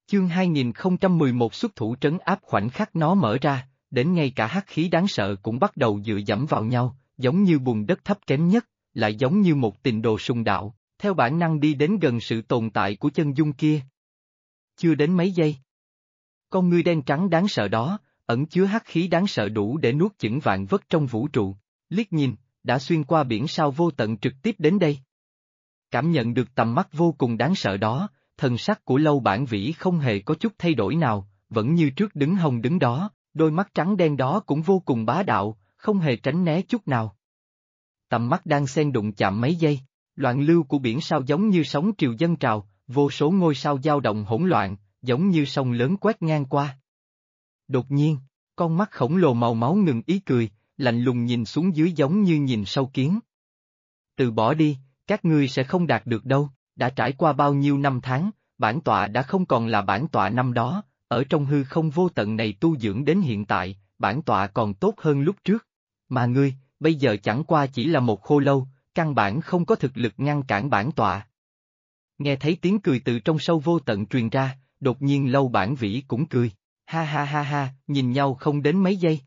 Chương 2011 xuất thủ trấn áp khoảnh khắc nó mở ra, đến ngay cả hắc khí đáng sợ cũng bắt đầu dựa dẫm vào nhau, giống như bùn đất thấp kém nhất, lại giống như một tình đồ sùng đạo, theo bản năng đi đến gần sự tồn tại của chân dung kia. Chưa đến mấy giây. Con ngươi đen trắng đáng sợ đó, ẩn chứa hắc khí đáng sợ đủ để nuốt chửng vạn vất trong vũ trụ, liếc nhìn, đã xuyên qua biển sao vô tận trực tiếp đến đây. Cảm nhận được tầm mắt vô cùng đáng sợ đó, thần sắc của Lâu Bản Vĩ không hề có chút thay đổi nào, vẫn như trước đứng hồng đứng đó, đôi mắt trắng đen đó cũng vô cùng bá đạo, không hề tránh né chút nào. Tầm mắt đang xen đụng chạm mấy giây, loạn lưu của biển sao giống như sóng triều dâng trào, vô số ngôi sao dao động hỗn loạn, giống như sông lớn quét ngang qua. Đột nhiên, con mắt khổng lồ màu máu ngừng ý cười, lạnh lùng nhìn xuống dưới giống như nhìn sâu kiến. Từ bỏ đi, các ngươi sẽ không đạt được đâu, đã trải qua bao nhiêu năm tháng, bản tọa đã không còn là bản tọa năm đó, ở trong hư không vô tận này tu dưỡng đến hiện tại, bản tọa còn tốt hơn lúc trước. Mà ngươi, bây giờ chẳng qua chỉ là một khô lâu, căn bản không có thực lực ngăn cản bản tọa. Nghe thấy tiếng cười từ trong sâu vô tận truyền ra, đột nhiên Lâu Bản Vĩ cũng cười, ha ha ha ha, nhìn nhau không đến mấy giây.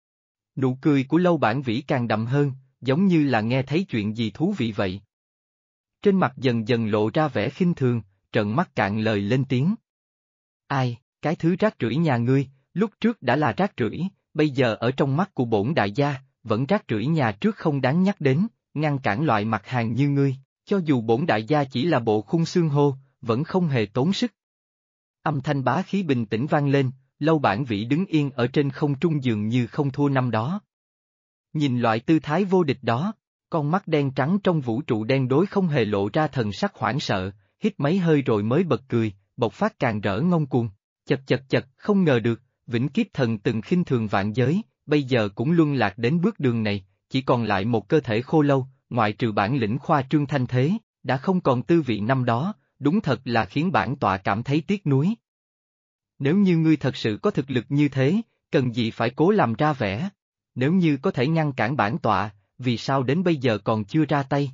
Nụ cười của Lâu Bản Vĩ càng đậm hơn, giống như là nghe thấy chuyện gì thú vị vậy. Trên mặt dần dần lộ ra vẻ khinh thường, trợn mắt cạn lời lên tiếng. Ai, cái thứ rác rưởi nhà ngươi, lúc trước đã là rác rưởi, bây giờ ở trong mắt của bổn đại gia, vẫn rác rưởi nhà trước không đáng nhắc đến, ngăn cản loại mặt hàng như ngươi, cho dù bổn đại gia chỉ là bộ khung xương hô, vẫn không hề tốn sức. Âm thanh bá khí bình tĩnh vang lên, Lâu Bản Vĩ đứng yên ở trên không trung dường như không thua năm đó. Nhìn loại tư thái vô địch đó, con mắt đen trắng trong vũ trụ đen đối không hề lộ ra thần sắc hoảng sợ, hít mấy hơi rồi mới bật cười, bộc phát càng rỡ ngông cuồng. Chật chật chật, không ngờ được, vĩnh kiếp thần từng khinh thường vạn giới, bây giờ cũng luân lạc đến bước đường này, chỉ còn lại một cơ thể khô lâu, ngoại trừ bản lĩnh khoa trương thanh thế, đã không còn tư vị năm đó, đúng thật là khiến bản tọa cảm thấy tiếc nuối. Nếu như ngươi thật sự có thực lực như thế, cần gì phải cố làm ra vẻ? Nếu như có thể ngăn cản bản tọa, vì sao đến bây giờ còn chưa ra tay?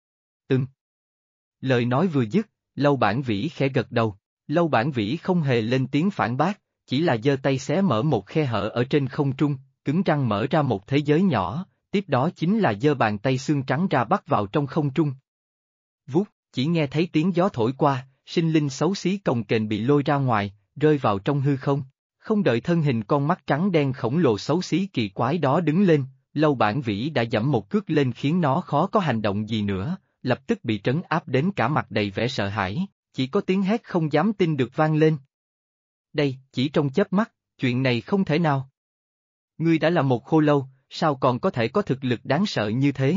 Lời nói vừa dứt, Lâu Bản Vĩ khẽ gật đầu, Lâu Bản Vĩ không hề lên tiếng phản bác, chỉ là giơ tay xé mở một khe hở ở trên không trung, cứng răng mở ra một thế giới nhỏ, tiếp đó chính là giơ bàn tay xương trắng ra bắt vào trong không trung. Vút, chỉ nghe thấy tiếng gió thổi qua, sinh linh xấu xí cồng kềnh bị lôi ra ngoài, rơi vào trong hư không. Không đợi thân hình con mắt trắng đen khổng lồ xấu xí kỳ quái đó đứng lên, Lâu Bản Vĩ đã giẫm một cước lên khiến nó khó có hành động gì nữa, lập tức bị trấn áp đến cả mặt đầy vẻ sợ hãi, chỉ có tiếng hét không dám tin được vang lên. Đây, chỉ trong chớp mắt, chuyện này không thể nào. Ngươi đã là một khô lâu, sao còn có thể có thực lực đáng sợ như thế?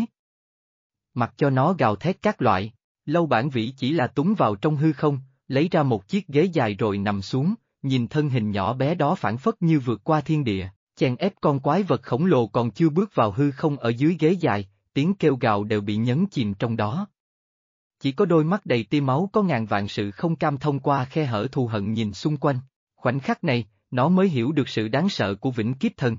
Mặc cho nó gào thét các loại, Lâu Bản Vĩ chỉ là túng vào trong hư không, lấy ra một chiếc ghế dài rồi nằm xuống, nhìn thân hình nhỏ bé đó phảng phất như vượt qua thiên địa, chèn ép con quái vật khổng lồ còn chưa bước vào hư không ở dưới ghế dài, tiếng kêu gào đều bị nhấn chìm trong đó. Chỉ có đôi mắt đầy tia máu có ngàn vạn sự không cam thông qua khe hở thù hận nhìn xung quanh, khoảnh khắc này, nó mới hiểu được sự đáng sợ của vĩnh kiếp thần.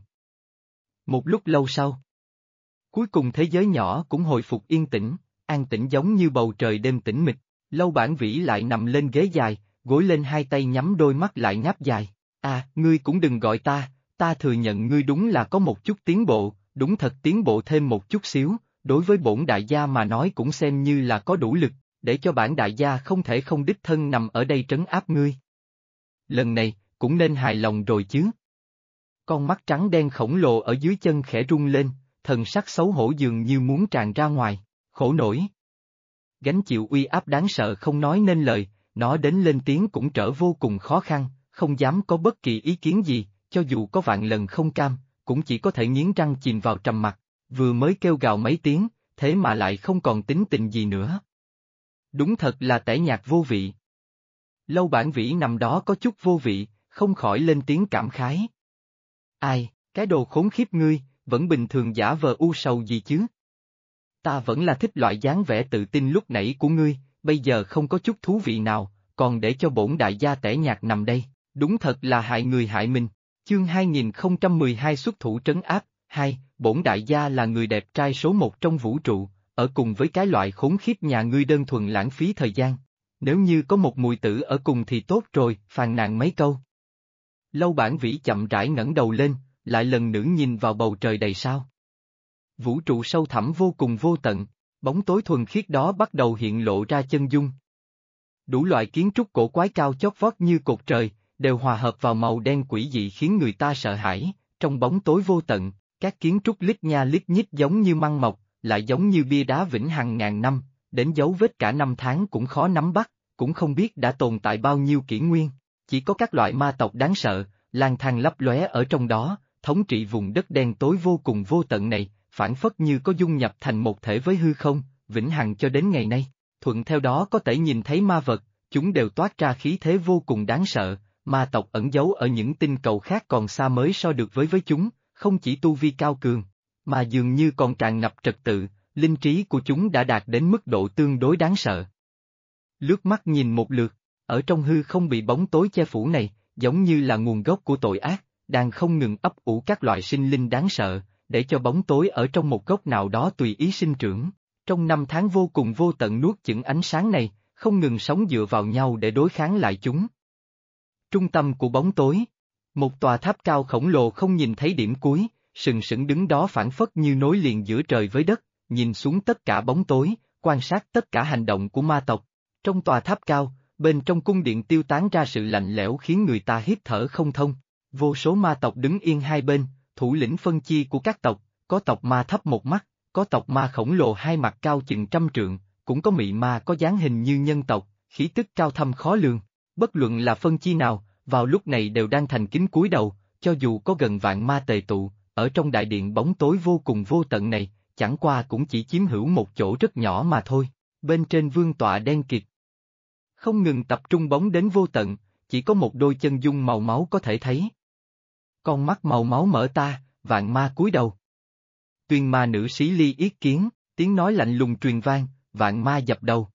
Một lúc lâu sau, cuối cùng thế giới nhỏ cũng hồi phục yên tĩnh, an tĩnh giống như bầu trời đêm tĩnh mịch, Lâu Bản Vĩ lại nằm lên ghế dài, gối lên hai tay nhắm đôi mắt lại ngáp dài. Ngươi cũng đừng gọi ta thừa nhận ngươi đúng là có một chút tiến bộ, đúng thật tiến bộ thêm một chút xíu, đối với bổn đại gia mà nói cũng xem như là có đủ lực, để cho bản đại gia không thể không đích thân nằm ở đây trấn áp ngươi. Lần này, cũng nên hài lòng rồi chứ. Con mắt trắng đen khổng lồ ở dưới chân khẽ rung lên, thần sắc xấu hổ dường như muốn tràn ra ngoài, khổ nổi. Gánh chịu uy áp đáng sợ không nói nên lời, nó đến lên tiếng cũng trở vô cùng khó khăn, không dám có bất kỳ ý kiến gì, cho dù có vạn lần không cam, cũng chỉ có thể nghiến răng chìm vào trầm mặc, vừa mới kêu gào mấy tiếng, thế mà lại không còn tính tình gì nữa. Đúng thật là tẻ nhạt vô vị. Lâu Bản Vĩ nằm đó có chút vô vị, không khỏi lên tiếng cảm khái. Ai, cái đồ khốn khiếp ngươi, vẫn bình thường giả vờ u sầu gì chứ? Ta vẫn là thích loại dáng vẻ tự tin lúc nãy của ngươi, bây giờ không có chút thú vị nào, còn để cho bổn đại gia tẻ nhạt nằm đây, đúng thật là hại người hại mình. Chương 2012 xuất thủ trấn áp, 2, bổn đại gia là người đẹp trai số một trong vũ trụ, ở cùng với cái loại khốn khiếp nhà ngươi đơn thuần lãng phí thời gian. Nếu như có một mùi tử ở cùng thì tốt rồi, phàn nàn mấy câu. Lâu Bản Vĩ chậm rãi ngẩng đầu lên, lại lần nữa nhìn vào bầu trời đầy sao. Vũ trụ sâu thẳm vô cùng vô tận, bóng tối thuần khiết đó bắt đầu hiện lộ ra chân dung. Đủ loại kiến trúc cổ quái cao chót vót như cột trời, đều hòa hợp vào màu đen quỷ dị khiến người ta sợ hãi. Trong bóng tối vô tận, các kiến trúc lít nha lít nhít giống như măng mọc, lại giống như bia đá vĩnh hằng ngàn năm, đến dấu vết cả năm tháng cũng khó nắm bắt, cũng không biết đã tồn tại bao nhiêu kỷ nguyên. Chỉ có các loại ma tộc đáng sợ, lang thang lấp lóe ở trong đó, thống trị vùng đất đen tối vô cùng vô tận này, phản phất như có dung nhập thành một thể với hư không, vĩnh hằng cho đến ngày nay. Thuận theo đó có thể nhìn thấy ma vật, chúng đều toát ra khí thế vô cùng đáng sợ, ma tộc ẩn giấu ở những tinh cầu khác còn xa mới so được với chúng, không chỉ tu vi cao cường, mà dường như còn tràn ngập trật tự, linh trí của chúng đã đạt đến mức độ tương đối đáng sợ. Lướt mắt nhìn một lượt, ở trong hư không bị bóng tối che phủ này, giống như là nguồn gốc của tội ác, đang không ngừng ấp ủ các loại sinh linh đáng sợ, để cho bóng tối ở trong một góc nào đó tùy ý sinh trưởng. Trong năm tháng vô cùng vô tận nuốt chửng ánh sáng này, không ngừng sống dựa vào nhau để đối kháng lại chúng. Trung tâm của bóng tối, một tòa tháp cao khổng lồ không nhìn thấy điểm cuối, sừng sững đứng đó phảng phất như nối liền giữa trời với đất, nhìn xuống tất cả bóng tối, quan sát tất cả hành động của ma tộc. Trong tòa tháp cao, bên trong cung điện tiêu tán ra sự lạnh lẽo khiến người ta hít thở không thông. Vô số ma tộc đứng yên hai bên, thủ lĩnh phân chia của các tộc, có tộc ma thấp một mắt, có tộc ma khổng lồ hai mặt cao chừng 100 trượng, cũng có mị ma có dáng hình như nhân tộc, khí tức cao thâm khó lường. Bất luận là phân chia nào, vào lúc này đều đang thành kính cúi đầu, cho dù có gần vạn ma tề tụ, ở trong đại điện bóng tối vô cùng vô tận này, chẳng qua cũng chỉ chiếm hữu một chỗ rất nhỏ mà thôi. Bên trên vương tọa đen kịt, không ngừng tập trung bóng đến vô tận, chỉ có một đôi chân dung màu máu có thể thấy. Con mắt màu máu mở ta, vạn ma cúi đầu. Tuyên ma nữ xí ly yết kiến, tiếng nói lạnh lùng truyền vang, vạn ma dập đầu.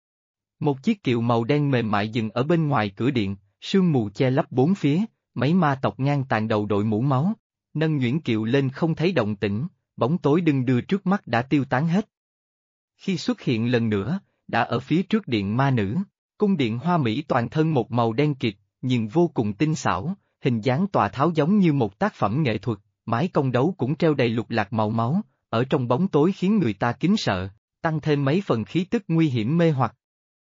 Một chiếc kiệu màu đen mềm mại dừng ở bên ngoài cửa điện, sương mù che lấp bốn phía, mấy ma tộc ngang tàn đầu đội mũ máu, nâng nhuyễn kiệu lên không thấy động tĩnh, bóng tối đưng đưa trước mắt đã tiêu tán hết. Khi xuất hiện lần nữa, đã ở phía trước điện ma nữ, cung điện hoa mỹ toàn thân một màu đen kịt, nhưng vô cùng tinh xảo, hình dáng tòa tháo giống như một tác phẩm nghệ thuật, mái cong đấu cũng treo đầy lục lạc màu máu, ở trong bóng tối khiến người ta kính sợ, tăng thêm mấy phần khí tức nguy hiểm mê hoặc.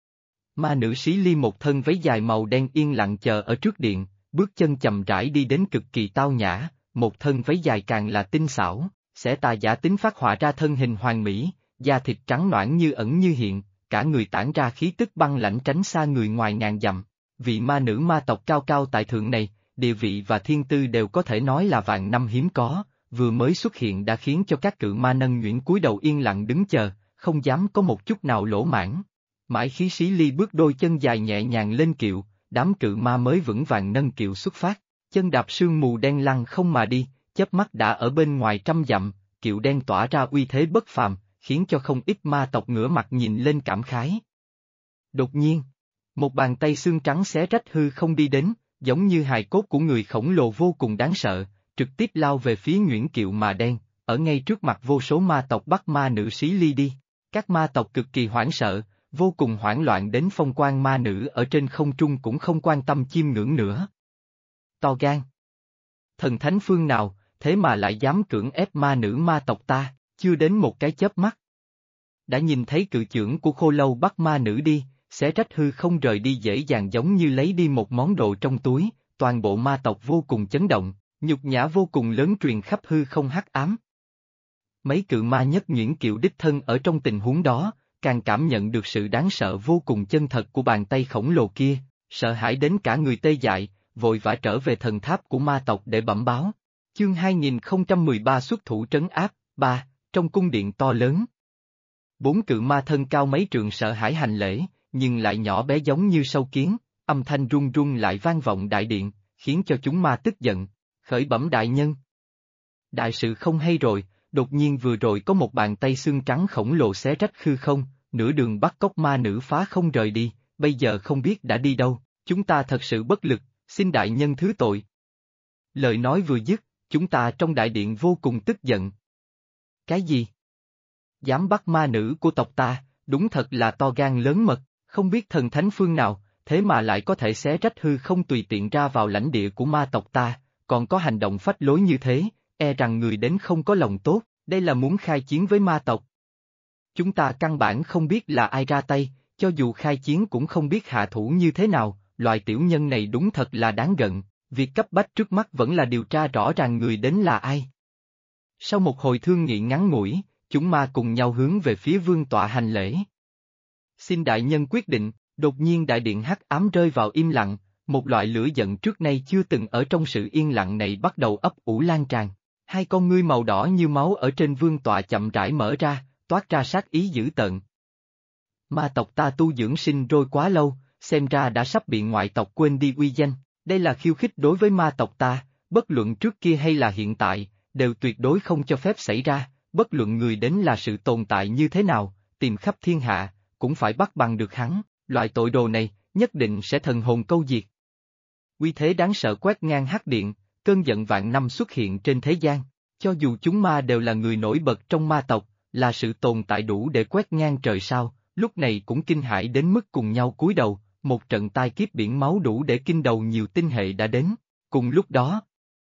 Ma nữ xí ly một thân váy dài màu đen yên lặng chờ ở trước điện, bước chân chậm rãi đi đến cực kỳ tao nhã, một thân váy dài càng là tinh xảo, sẽ tà giả tính phát họa ra thân hình hoàn mỹ, da thịt trắng nõn như ẩn như hiện, cả người tản ra khí tức băng lãnh tránh xa người ngoài ngàn dặm. Vị ma nữ ma tộc cao cao tại thượng này, địa vị và thiên tư đều có thể nói là vạn năm hiếm có, vừa mới xuất hiện đã khiến cho các cự ma nâng nhuyễn cúi đầu yên lặng đứng chờ, không dám có một chút nào lỗ mãn. Mãi khí xí ly bước đôi chân dài nhẹ nhàng lên kiệu, đám cự ma mới vững vàng nâng kiệu xuất phát, chân đạp sương mù đen lăng không mà đi, chớp mắt đã ở bên ngoài 100 dặm, kiệu đen tỏa ra uy thế bất phàm, khiến cho không ít ma tộc ngửa mặt nhìn lên cảm khái. Đột nhiên, một bàn tay xương trắng xé rách hư không đi đến, giống như hài cốt của người khổng lồ vô cùng đáng sợ, trực tiếp lao về phía nhuyễn kiệu mà đen, ở ngay trước mặt vô số ma tộc bắt ma nữ xí ly đi. Các ma tộc cực kỳ hoảng sợ, vô cùng hoảng loạn đến phong quan ma nữ ở trên không trung cũng không quan tâm chiêm ngưỡng nữa. To gan! Thần thánh phương nào, thế mà lại dám cưỡng ép ma nữ ma tộc ta, chưa đến một cái chớp mắt. Đã nhìn thấy cự chưởng của khô lâu bắt ma nữ đi, xé rách hư không rời đi dễ dàng giống như lấy đi một món đồ trong túi, toàn bộ ma tộc vô cùng chấn động, nhục nhã vô cùng lớn truyền khắp hư không hắc ám. Mấy cự ma nhất nhuyễn kiệu đích thân ở trong tình huống đó, càng cảm nhận được sự đáng sợ vô cùng chân thật của bàn tay khổng lồ kia, sợ hãi đến cả người tê dại, vội vã trở về thần tháp của ma tộc để bẩm báo. Chương 2013 xuất thủ trấn áp, 3, trong cung điện to lớn. Bốn cự ma thân cao mấy trượng sợ hãi hành lễ, nhưng lại nhỏ bé giống như sâu kiến, âm thanh rung rung lại vang vọng đại điện, khiến cho chúng ma tức giận, khởi bẩm đại nhân. Đại sự không hay rồi, đột nhiên vừa rồi có một bàn tay xương trắng khổng lồ xé rách hư không, nửa đường bắt cóc ma nữ phá không rời đi, bây giờ không biết đã đi đâu, chúng ta thật sự bất lực, xin đại nhân thứ tội. Lời nói vừa dứt, chúng ta trong đại điện vô cùng tức giận. Cái gì? Dám bắt ma nữ của tộc ta, đúng thật là to gan lớn mật, Không biết thần thánh phương nào, thế mà lại có thể xé rách hư không tùy tiện ra vào lãnh địa của ma tộc ta, còn có hành động phách lối như thế, e rằng người đến không có lòng tốt, đây là muốn khai chiến với ma tộc. Chúng ta căn bản không biết là ai ra tay, cho dù khai chiến cũng không biết hạ thủ như thế nào, loại tiểu nhân này đúng thật là đáng giận, việc cấp bách trước mắt vẫn là điều tra rõ ràng người đến là ai. Sau một hồi thương nghị ngắn ngủi, chúng ma cùng nhau hướng về phía vương tọa hành lễ. Xin đại nhân quyết định, đột nhiên đại điện hắc ám rơi vào im lặng, một loại lửa giận trước nay chưa từng ở trong sự yên lặng này bắt đầu ấp ủ lan tràn. Hai con ngươi màu đỏ như máu ở trên vương tọa chậm rãi mở ra, toát ra sát ý dữ tợn. Ma tộc ta tu dưỡng sinh rồi quá lâu, xem ra đã sắp bị ngoại tộc quên đi uy danh, đây là khiêu khích đối với ma tộc ta, bất luận trước kia hay là hiện tại, đều tuyệt đối không cho phép xảy ra, bất luận người đến là sự tồn tại như thế nào, tìm khắp thiên hạ, cũng phải bắt bằng được hắn, loại tội đồ này, nhất định sẽ thần hồn câu diệt. Uy thế đáng sợ quét ngang hắc điện, cơn giận vạn năm xuất hiện trên thế gian, cho dù chúng ma đều là người nổi bật trong ma tộc, là sự tồn tại đủ để quét ngang trời sao, lúc này cũng kinh hãi đến mức cùng nhau cúi đầu, một trận tai kiếp biển máu đủ để kinh đầu nhiều tinh hệ đã đến, cùng lúc đó.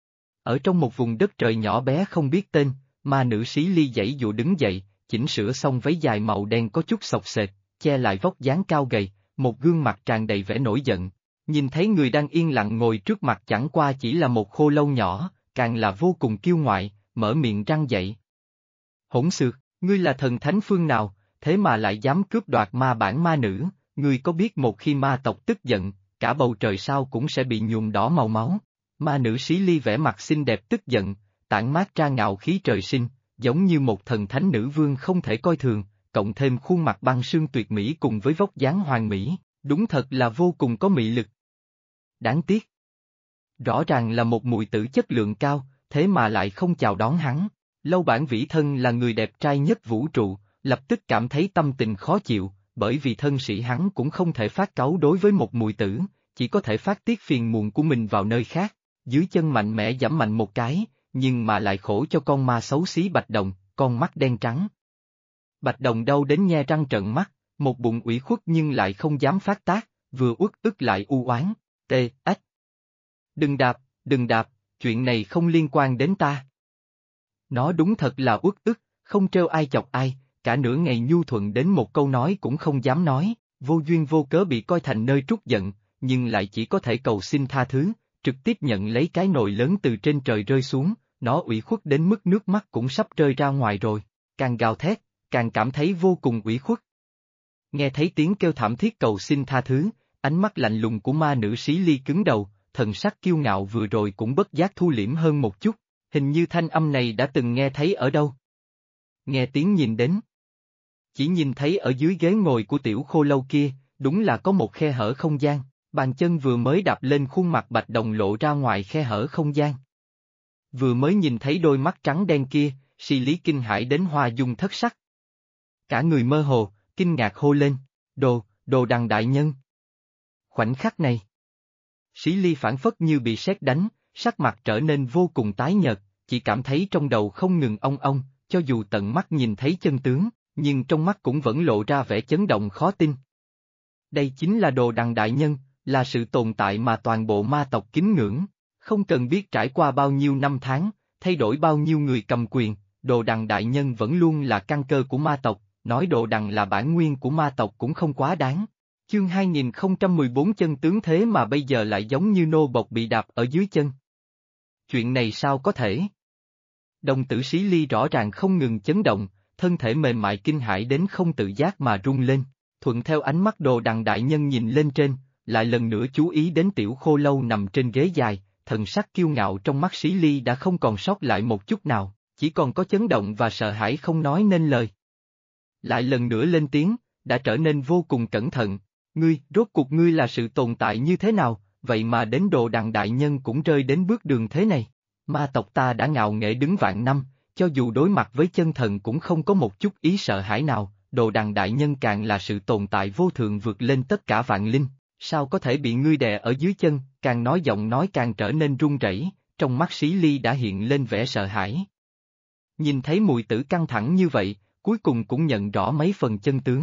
Ở trong một vùng đất trời nhỏ bé không biết tên, ma nữ Xí Ly giãy dụa đứng dậy, chỉnh sửa xong váy dài màu đen có chút xộc xệch, che lại vóc dáng cao gầy, một gương mặt tràn đầy vẻ nổi giận. Nhìn thấy người đang yên lặng ngồi trước mặt chẳng qua chỉ là một khô lâu nhỏ, càng là vô cùng kiêu ngoại, mở miệng răng dậy. Hỗn xược, ngươi là thần thánh phương nào, thế mà lại dám cướp đoạt ma bản ma nữ, ngươi có biết một khi ma tộc tức giận, cả bầu trời sao cũng sẽ bị nhuộm đỏ màu máu. Ma nữ Xí Ly vẻ mặt xinh đẹp tức giận, tản mát ra ngạo khí trời sinh, giống như một thần thánh nữ vương không thể coi thường, cộng thêm khuôn mặt băng sương tuyệt mỹ cùng với vóc dáng hoàn mỹ, đúng thật là vô cùng có mị lực. Đáng tiếc. Rõ ràng là một muội tử chất lượng cao, thế mà lại không chào đón hắn. Lâu Bản Vĩ thân là người đẹp trai nhất vũ trụ, lập tức cảm thấy tâm tình khó chịu, bởi vì thân sĩ hắn cũng không thể phát cáu đối với một muội tử, chỉ có thể phát tiết phiền muộn của mình vào nơi khác. Dưới chân mạnh mẽ giẫm mạnh một cái, nhưng mà lại khổ cho con ma xấu xí Bạch Đồng, con mắt đen trắng. Bạch Đồng đau đến nhe răng trợn mắt, một bụng ủy khuất nhưng lại không dám phát tác, vừa uất ức lại u oán, ách. Đừng đạp, chuyện này không liên quan đến ta. Nó đúng thật là uất ức, không trêu ai chọc ai, cả nửa ngày nhu thuận đến một câu nói cũng không dám nói, vô duyên vô cớ bị coi thành nơi trút giận, nhưng lại chỉ có thể cầu xin tha thứ, trực tiếp nhận lấy cái nồi lớn từ trên trời rơi xuống, nó ủy khuất đến mức nước mắt cũng sắp rơi ra ngoài rồi, càng gào thét, càng cảm thấy vô cùng ủy khuất. Nghe thấy tiếng kêu thảm thiết cầu xin tha thứ, ánh mắt lạnh lùng của ma nữ Xí Ly cứng đầu, thần sắc kiêu ngạo vừa rồi cũng bất giác thu liễm hơn một chút, hình như thanh âm này đã từng nghe thấy ở đâu. Nghe tiếng nhìn đến. Chỉ nhìn thấy ở dưới ghế ngồi của tiểu khô lâu kia, đúng là có một khe hở không gian, bàn chân vừa mới đạp lên khuôn mặt Bạch Đồng lộ ra ngoài khe hở không gian. Vừa mới nhìn thấy đôi mắt trắng đen kia, Xí Lý kinh hãi đến hoa dung thất sắc. Cả người mơ hồ, kinh ngạc hô lên, đồ đằng đại nhân. Khoảnh khắc này, Xí Ly phản phất như bị sét đánh, sắc mặt trở nên vô cùng tái nhợt, chỉ cảm thấy trong đầu không ngừng ong ong, cho dù tận mắt nhìn thấy chân tướng, nhưng trong mắt cũng vẫn lộ ra vẻ chấn động khó tin. Đây chính là đồ đằng đại nhân, là sự tồn tại mà toàn bộ ma tộc kính ngưỡng, không cần biết trải qua bao nhiêu năm tháng, thay đổi bao nhiêu người cầm quyền, đồ đằng đại nhân vẫn luôn là căn cơ của ma tộc, nói đồ đằng là bản nguyên của ma tộc cũng không quá đáng. Chương 2014 chân tướng thế mà bây giờ lại giống như nô bộc bị đạp ở dưới chân. Chuyện này sao có thể? Đồng tử Xí Ly rõ ràng không ngừng chấn động, thân thể mềm mại kinh hãi đến không tự giác mà rung lên, thuận theo ánh mắt đồ đằng đại nhân nhìn lên trên, lại lần nữa chú ý đến tiểu khô lâu nằm trên ghế dài, thần sắc kiêu ngạo trong mắt Xí Ly đã không còn sót lại một chút nào, chỉ còn có chấn động và sợ hãi không nói nên lời. Lại lần nữa lên tiếng, đã trở nên vô cùng cẩn thận. Rốt cuộc ngươi là sự tồn tại như thế nào, vậy mà đến đồ đằng đại nhân cũng rơi đến bước đường thế này. Ma tộc ta đã ngạo nghễ đứng vạn năm, cho dù đối mặt với chân thần cũng không có một chút ý sợ hãi nào, đồ đằng đại nhân càng là sự tồn tại vô thượng vượt lên tất cả vạn linh, sao có thể bị ngươi đè ở dưới chân, càng nói giọng nói càng trở nên run rẩy, trong mắt Xí Ly đã hiện lên vẻ sợ hãi. Nhìn thấy mùi tử căng thẳng như vậy, cuối cùng cũng nhận rõ mấy phần chân tướng.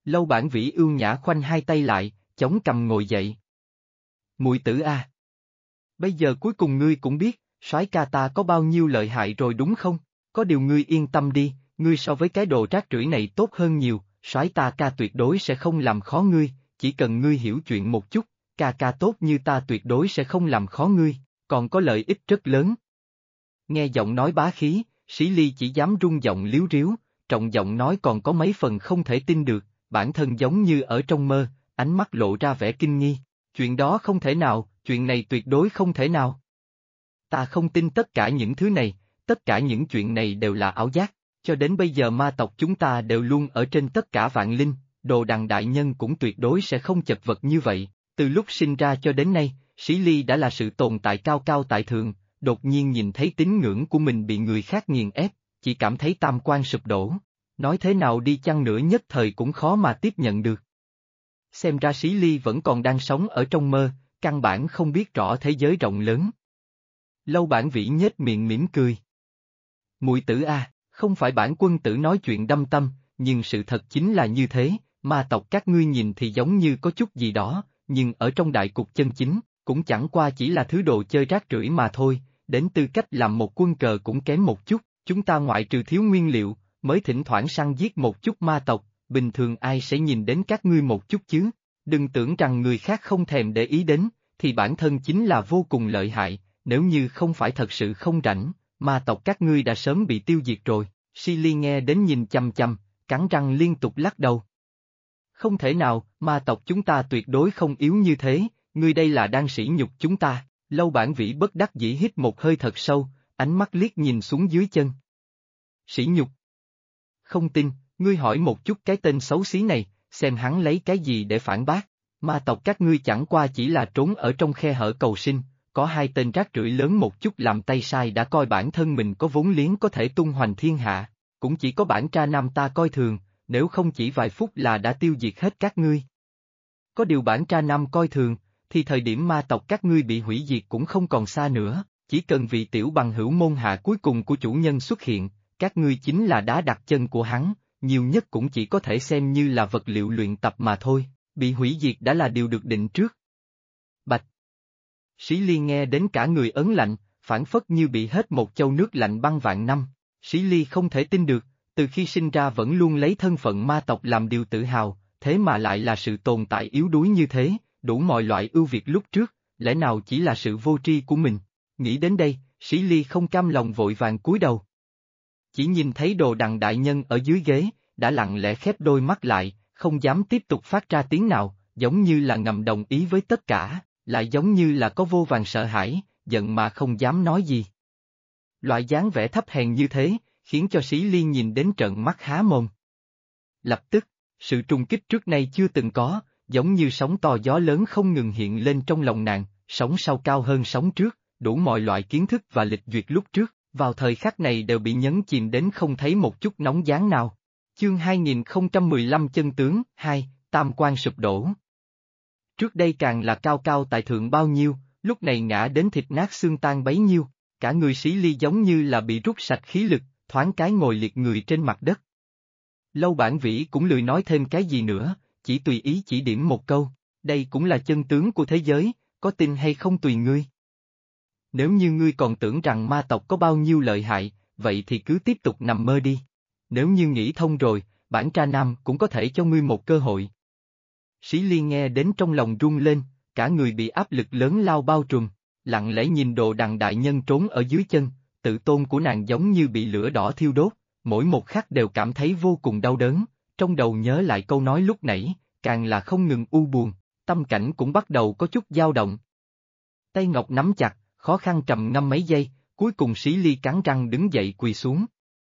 Lâu Bản Vĩ ưu nhã khoanh hai tay lại, chống cằm ngồi dậy. Muội tử a, bây giờ cuối cùng ngươi cũng biết, soái ca ta có bao nhiêu lợi hại rồi đúng không? Có điều ngươi yên tâm đi, ngươi so với cái đồ rác rưởi này tốt hơn nhiều, soái ta ca tuyệt đối sẽ không làm khó ngươi, chỉ cần ngươi hiểu chuyện một chút, ca ca tốt như ta tuyệt đối sẽ không làm khó ngươi, còn có lợi ích rất lớn. Nghe giọng nói bá khí, Sĩ Ly chỉ dám rung giọng líu ríu, trọng giọng nói còn có mấy phần không thể tin được, bản thân giống như ở trong mơ, ánh mắt lộ ra vẻ kinh nghi. Chuyện đó không thể nào, chuyện này tuyệt đối không thể nào. Ta không tin tất cả những thứ này, tất cả những chuyện này đều là ảo giác, cho đến bây giờ ma tộc chúng ta đều luôn ở trên tất cả vạn linh, Đồ Đằng đại nhân cũng tuyệt đối sẽ không chật vật như vậy, từ lúc sinh ra cho đến nay, Sĩ Ly đã là sự tồn tại cao cao tại thượng, đột nhiên nhìn thấy tín ngưỡng của mình bị người khác nghiền ép, chỉ cảm thấy tam quan sụp đổ, nói thế nào đi chăng nữa nhất thời cũng khó mà tiếp nhận được. Xem ra Sĩ Ly vẫn còn đang sống ở trong mơ, căn bản không biết rõ thế giới rộng lớn. Lâu Bản Vĩ nhếch miệng mỉm cười. Muội tử a, không phải bản quân tử nói chuyện đâm tâm, nhưng sự thật chính là như thế, ma tộc các ngươi nhìn thì giống như có chút gì đó, nhưng ở trong đại cục chân chính, cũng chẳng qua chỉ là thứ đồ chơi rác rưởi mà thôi, đến tư cách làm một quân cờ cũng kém một chút, chúng ta ngoại trừ thiếu nguyên liệu, mới thỉnh thoảng săn giết một chút ma tộc, bình thường ai sẽ nhìn đến các ngươi một chút chứ, đừng tưởng rằng người khác không thèm để ý đến, thì bản thân chính là vô cùng lợi hại, nếu như không phải thật sự không rảnh, ma tộc các ngươi đã sớm bị tiêu diệt rồi. Sĩ Ly nghe đến nhìn chăm chăm, cắn răng liên tục lắc đầu. Không thể nào, ma tộc chúng ta tuyệt đối không yếu như thế, ngươi đây là đang sỉ nhục chúng ta. Lâu Bản Vĩ bất đắc dĩ hít một hơi thật sâu, ánh mắt liếc nhìn xuống dưới chân. Sỉ nhục. Không tin, ngươi hỏi một chút cái tên xấu xí này, xem hắn lấy cái gì để phản bác. Ma tộc các ngươi chẳng qua chỉ là trốn ở trong khe hở cầu sinh, có hai tên rác rưởi lớn một chút làm tay sai đã coi bản thân mình có vốn liếng có thể tung hoành thiên hạ, cũng chỉ có bản tra nam ta coi thường, nếu không chỉ vài phút là đã tiêu diệt hết các ngươi. Có điều bản tra nam coi thường, thì thời điểm ma tộc các ngươi bị hủy diệt cũng không còn xa nữa, chỉ cần vị tiểu bằng hữu môn hạ cuối cùng của chủ nhân xuất hiện, các ngươi chính là đá đặt chân của hắn, nhiều nhất cũng chỉ có thể xem như là vật liệu luyện tập mà thôi, bị hủy diệt đã là điều được định trước. Bạch. Sĩ Ly nghe đến cả người ớn lạnh, phản phất như bị hết một châu nước lạnh băng vạn năm. Sĩ Ly không thể tin được, từ khi sinh ra vẫn luôn lấy thân phận ma tộc làm điều tự hào, thế mà lại là sự tồn tại yếu đuối như thế, đủ mọi loại ưu việt lúc trước, lẽ nào chỉ là sự vô tri của mình. Nghĩ đến đây, Sĩ Ly không cam lòng vội vàng cúi đầu. Chỉ nhìn thấy Đồ Đằng đại nhân ở dưới ghế, đã lặng lẽ khép đôi mắt lại, không dám tiếp tục phát ra tiếng nào, giống như là ngầm đồng ý với tất cả, lại giống như là có vô vàn sợ hãi, giận mà không dám nói gì. Loại dáng vẻ thấp hèn như thế, khiến cho Sĩ Ly nhìn đến trợn mắt há mồm. Lập tức, sự trùng kích trước nay chưa từng có, giống như sóng to gió lớn không ngừng hiện lên trong lòng nàng, sóng sau cao hơn sóng trước, đủ mọi loại kiến thức và lịch duyệt lúc trước, vào thời khắc này đều bị nhấn chìm đến không thấy một chút nóng gián nào. Chương 2015 Chân tướng 2, Tam quan sụp đổ. Trước đây càng là cao cao tại thượng bao nhiêu, lúc này ngã đến thịt nát xương tan bấy nhiêu, cả người Sĩ Ly giống như là bị rút sạch khí lực, thoáng cái ngồi liệt người trên mặt đất. Lâu Bản Vĩ cũng lười nói thêm cái gì nữa, chỉ tùy ý chỉ điểm một câu, đây cũng là chân tướng của thế giới, có tin hay không tùy ngươi. Nếu như ngươi còn tưởng rằng ma tộc có bao nhiêu lợi hại, vậy thì cứ tiếp tục nằm mơ đi. Nếu như nghĩ thông rồi, bản tra nam cũng có thể cho ngươi một cơ hội. Sĩ Ly nghe đến trong lòng rung lên, cả người bị áp lực lớn lao bao trùm, lặng lẽ nhìn Đồ Đằng đại nhân trốn ở dưới chân, tự tôn của nàng giống như bị lửa đỏ thiêu đốt, mỗi một khắc đều cảm thấy vô cùng đau đớn, trong đầu nhớ lại câu nói lúc nãy, càng là không ngừng u buồn, tâm cảnh cũng bắt đầu có chút dao động. Tay ngọc nắm chặt, khó khăn trầm ngâm mấy giây, cuối cùng Sĩ Ly cắn răng đứng dậy quỳ xuống.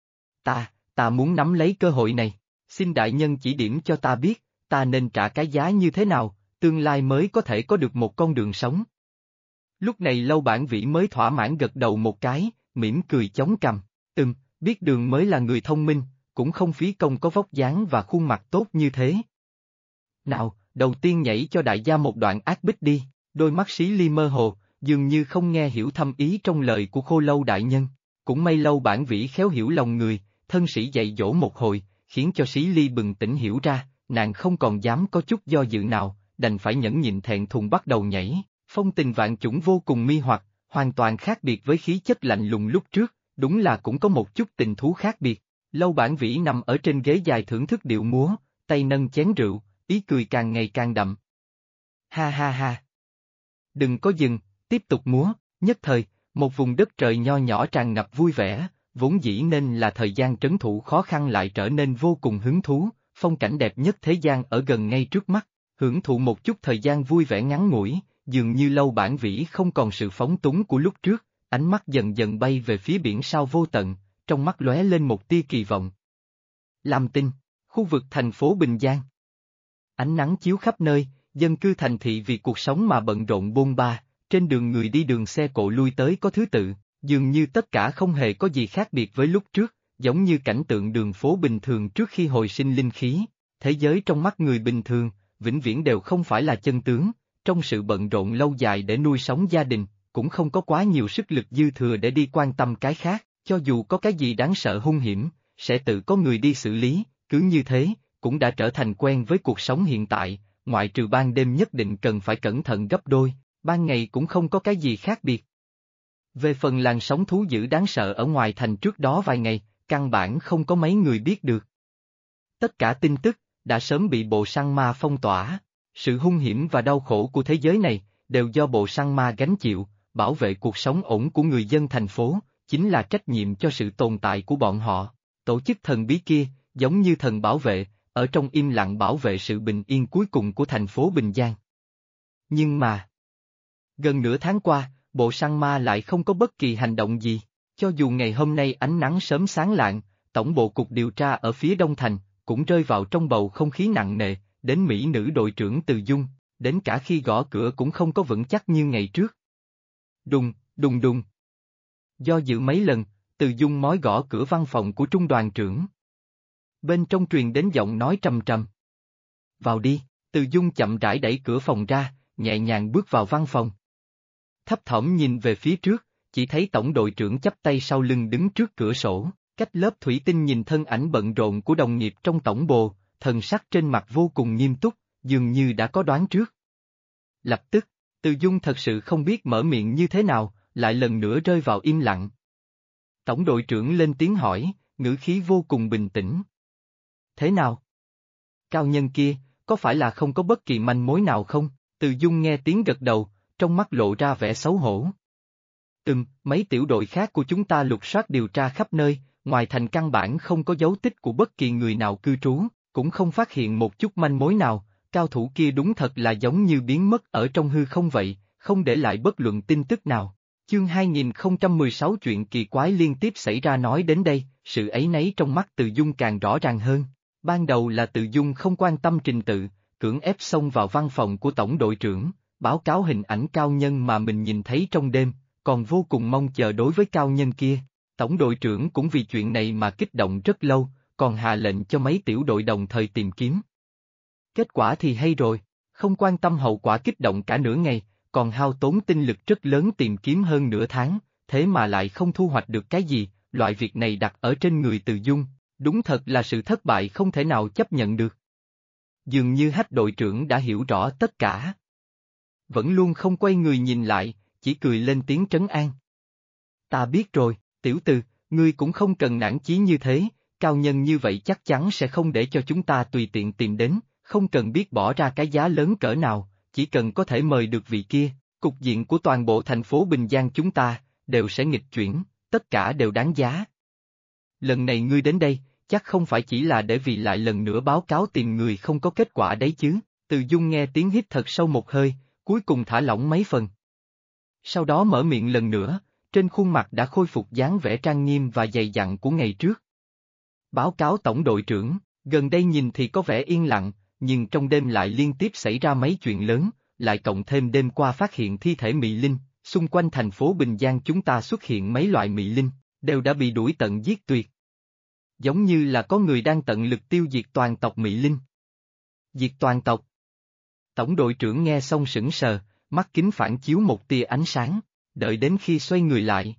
Ta muốn nắm lấy cơ hội này, xin đại nhân chỉ điểm cho ta biết, ta nên trả cái giá như thế nào, tương lai mới có thể có được một con đường sống. Lúc này Lâu Bản Vĩ mới thỏa mãn gật đầu một cái, mỉm cười chống cằm, biết đường mới là người thông minh, cũng không phí công có vóc dáng và khuôn mặt tốt như thế. Nào, đầu tiên nhảy cho đại gia một đoạn ác bích đi, đôi mắt Sĩ Ly mơ hồ, dường như không nghe hiểu thâm ý trong lời của Khô Lâu đại nhân, cũng may Lâu Bản Vĩ khéo hiểu lòng người, thân sĩ dạy dỗ một hồi, khiến cho Sĩ Ly bừng tỉnh hiểu ra, nàng không còn dám có chút do dự nào, đành phải nhẫn nhịn thẹn thùng bắt đầu nhảy. Phong tình vạn chủng vô cùng mi hoặc, hoàn toàn khác biệt với khí chất lạnh lùng lúc trước, đúng là cũng có một chút tình thú khác biệt. Lâu Bản Vĩ nằm ở trên ghế dài thưởng thức điệu múa, tay nâng chén rượu, ý cười càng ngày càng đậm. Ha ha ha! Đừng có dừng, tiếp tục múa, nhất thời, một vùng đất trời nho nhỏ tràn ngập vui vẻ, vốn dĩ nên là thời gian trấn thủ khó khăn lại trở nên vô cùng hứng thú, phong cảnh đẹp nhất thế gian ở gần ngay trước mắt, hưởng thụ một chút thời gian vui vẻ ngắn ngủi, dường như Lâu Bản Vĩ không còn sự phóng túng của lúc trước, ánh mắt dần dần bay về phía biển sao vô tận, trong mắt lóe lên một tia kỳ vọng. Lam Tinh, khu vực thành phố Bình Giang. Ánh nắng chiếu khắp nơi, dân cư thành thị vì cuộc sống mà bận rộn bôn ba, trên đường người đi đường xe cộ lui tới có thứ tự, dường như tất cả không hề có gì khác biệt với lúc trước, giống như cảnh tượng đường phố bình thường trước khi hồi sinh linh khí. Thế giới trong mắt người bình thường, vĩnh viễn đều không phải là chân tướng, trong sự bận rộn lâu dài để nuôi sống gia đình, cũng không có quá nhiều sức lực dư thừa để đi quan tâm cái khác, cho dù có cái gì đáng sợ hung hiểm, sẽ tự có người đi xử lý, cứ như thế, cũng đã trở thành quen với cuộc sống hiện tại, ngoại trừ ban đêm nhất định cần phải cẩn thận gấp đôi, ban ngày cũng không có cái gì khác biệt. Về phần làn sóng thú dữ đáng sợ ở ngoài thành trước đó vài ngày, căn bản không có mấy người biết được. Tất cả tin tức, đã sớm bị bộ săn ma phong tỏa, sự hung hiểm và đau khổ của thế giới này, đều do bộ săn ma gánh chịu, bảo vệ cuộc sống ổn của người dân thành phố, chính là trách nhiệm cho sự tồn tại của bọn họ. Tổ chức thần bí kia, giống như thần bảo vệ, ở trong im lặng bảo vệ sự bình yên cuối cùng của thành phố Bình Giang. Nhưng mà, gần nửa tháng qua, bộ săn ma lại không có bất kỳ hành động gì, cho dù ngày hôm nay ánh nắng sớm sáng lạng, tổng bộ cục điều tra ở phía Đông Thành, cũng rơi vào trong bầu không khí nặng nề, đến mỹ nữ đội trưởng Từ Dung, đến cả khi gõ cửa cũng không có vững chắc như ngày trước. Đùng, đùng đùng. Do dự mấy lần, Từ Dung mói gõ cửa văn phòng của trung đoàn trưởng. Bên trong truyền đến giọng nói trầm trầm. Vào đi, Từ Dung chậm rãi đẩy cửa phòng ra, nhẹ nhàng bước vào văn phòng. Thấp thỏm nhìn về phía trước, chỉ thấy tổng đội trưởng chắp tay sau lưng đứng trước cửa sổ, cách lớp thủy tinh nhìn thân ảnh bận rộn của đồng nghiệp trong tổng bộ, thần sắc trên mặt vô cùng nghiêm túc, dường như đã có đoán trước. Lập tức, Từ Dung thật sự không biết mở miệng như thế nào, lại lần nữa rơi vào im lặng. Tổng đội trưởng lên tiếng hỏi, ngữ khí vô cùng bình tĩnh. Thế nào? Cao nhân kia, có phải là không có bất kỳ manh mối nào không? Từ Dung nghe tiếng gật đầu, trong mắt lộ ra vẻ xấu hổ. Mấy tiểu đội khác của chúng ta lục soát điều tra khắp nơi, ngoài thành căn bản không có dấu tích của bất kỳ người nào cư trú, cũng không phát hiện một chút manh mối nào, cao thủ kia đúng thật là giống như biến mất ở trong hư không vậy, không để lại bất luận tin tức nào. Chương 2016 chuyện kỳ quái liên tiếp xảy ra nói đến đây, sự áy náy trong mắt Từ Dung càng rõ ràng hơn. Ban đầu là Từ Dung không quan tâm trình tự, cưỡng ép xông vào văn phòng của tổng đội trưởng, báo cáo hình ảnh cao nhân mà mình nhìn thấy trong đêm, còn vô cùng mong chờ đối với cao nhân kia. Tổng đội trưởng cũng vì chuyện này mà kích động rất lâu, còn hạ lệnh cho mấy tiểu đội đồng thời tìm kiếm. Kết quả thì hay rồi, không quan tâm hậu quả kích động cả nửa ngày, còn hao tốn tinh lực rất lớn tìm kiếm hơn nửa tháng, thế mà lại không thu hoạch được cái gì, loại việc này đặt ở trên người Từ Dung, đúng thật là sự thất bại không thể nào chấp nhận được. Dường như Hách đội trưởng đã hiểu rõ tất cả. Vẫn luôn không quay người nhìn lại, chỉ cười lên tiếng trấn an. Ta biết rồi, tiểu Từ, ngươi cũng không cần nản chí như thế, cao nhân như vậy chắc chắn sẽ không để cho chúng ta tùy tiện tìm đến, không cần biết bỏ ra cái giá lớn cỡ nào, chỉ cần có thể mời được vị kia, cục diện của toàn bộ thành phố Bình Giang chúng ta, đều sẽ nghịch chuyển, tất cả đều đáng giá. Lần này ngươi đến đây, chắc không phải chỉ là để vì lại lần nữa báo cáo tìm người không có kết quả đấy chứ. Từ Dung nghe tiếng hít thật sâu một hơi, cuối cùng thả lỏng mấy phần. Sau đó mở miệng lần nữa, trên khuôn mặt đã khôi phục dáng vẻ trang nghiêm và dày dặn của ngày trước. Báo cáo tổng đội trưởng, gần đây nhìn thì có vẻ yên lặng, nhưng trong đêm lại liên tiếp xảy ra mấy chuyện lớn, lại cộng thêm đêm qua phát hiện thi thể mị linh, xung quanh thành phố Bình Giang chúng ta xuất hiện mấy loại mị linh, đều đã bị đuổi tận giết tuyệt. Giống như là có người đang tận lực tiêu diệt toàn tộc mị linh. Diệt toàn tộc. Tổng đội trưởng nghe xong sững sờ, mắt kính phản chiếu một tia ánh sáng, đợi đến khi xoay người lại.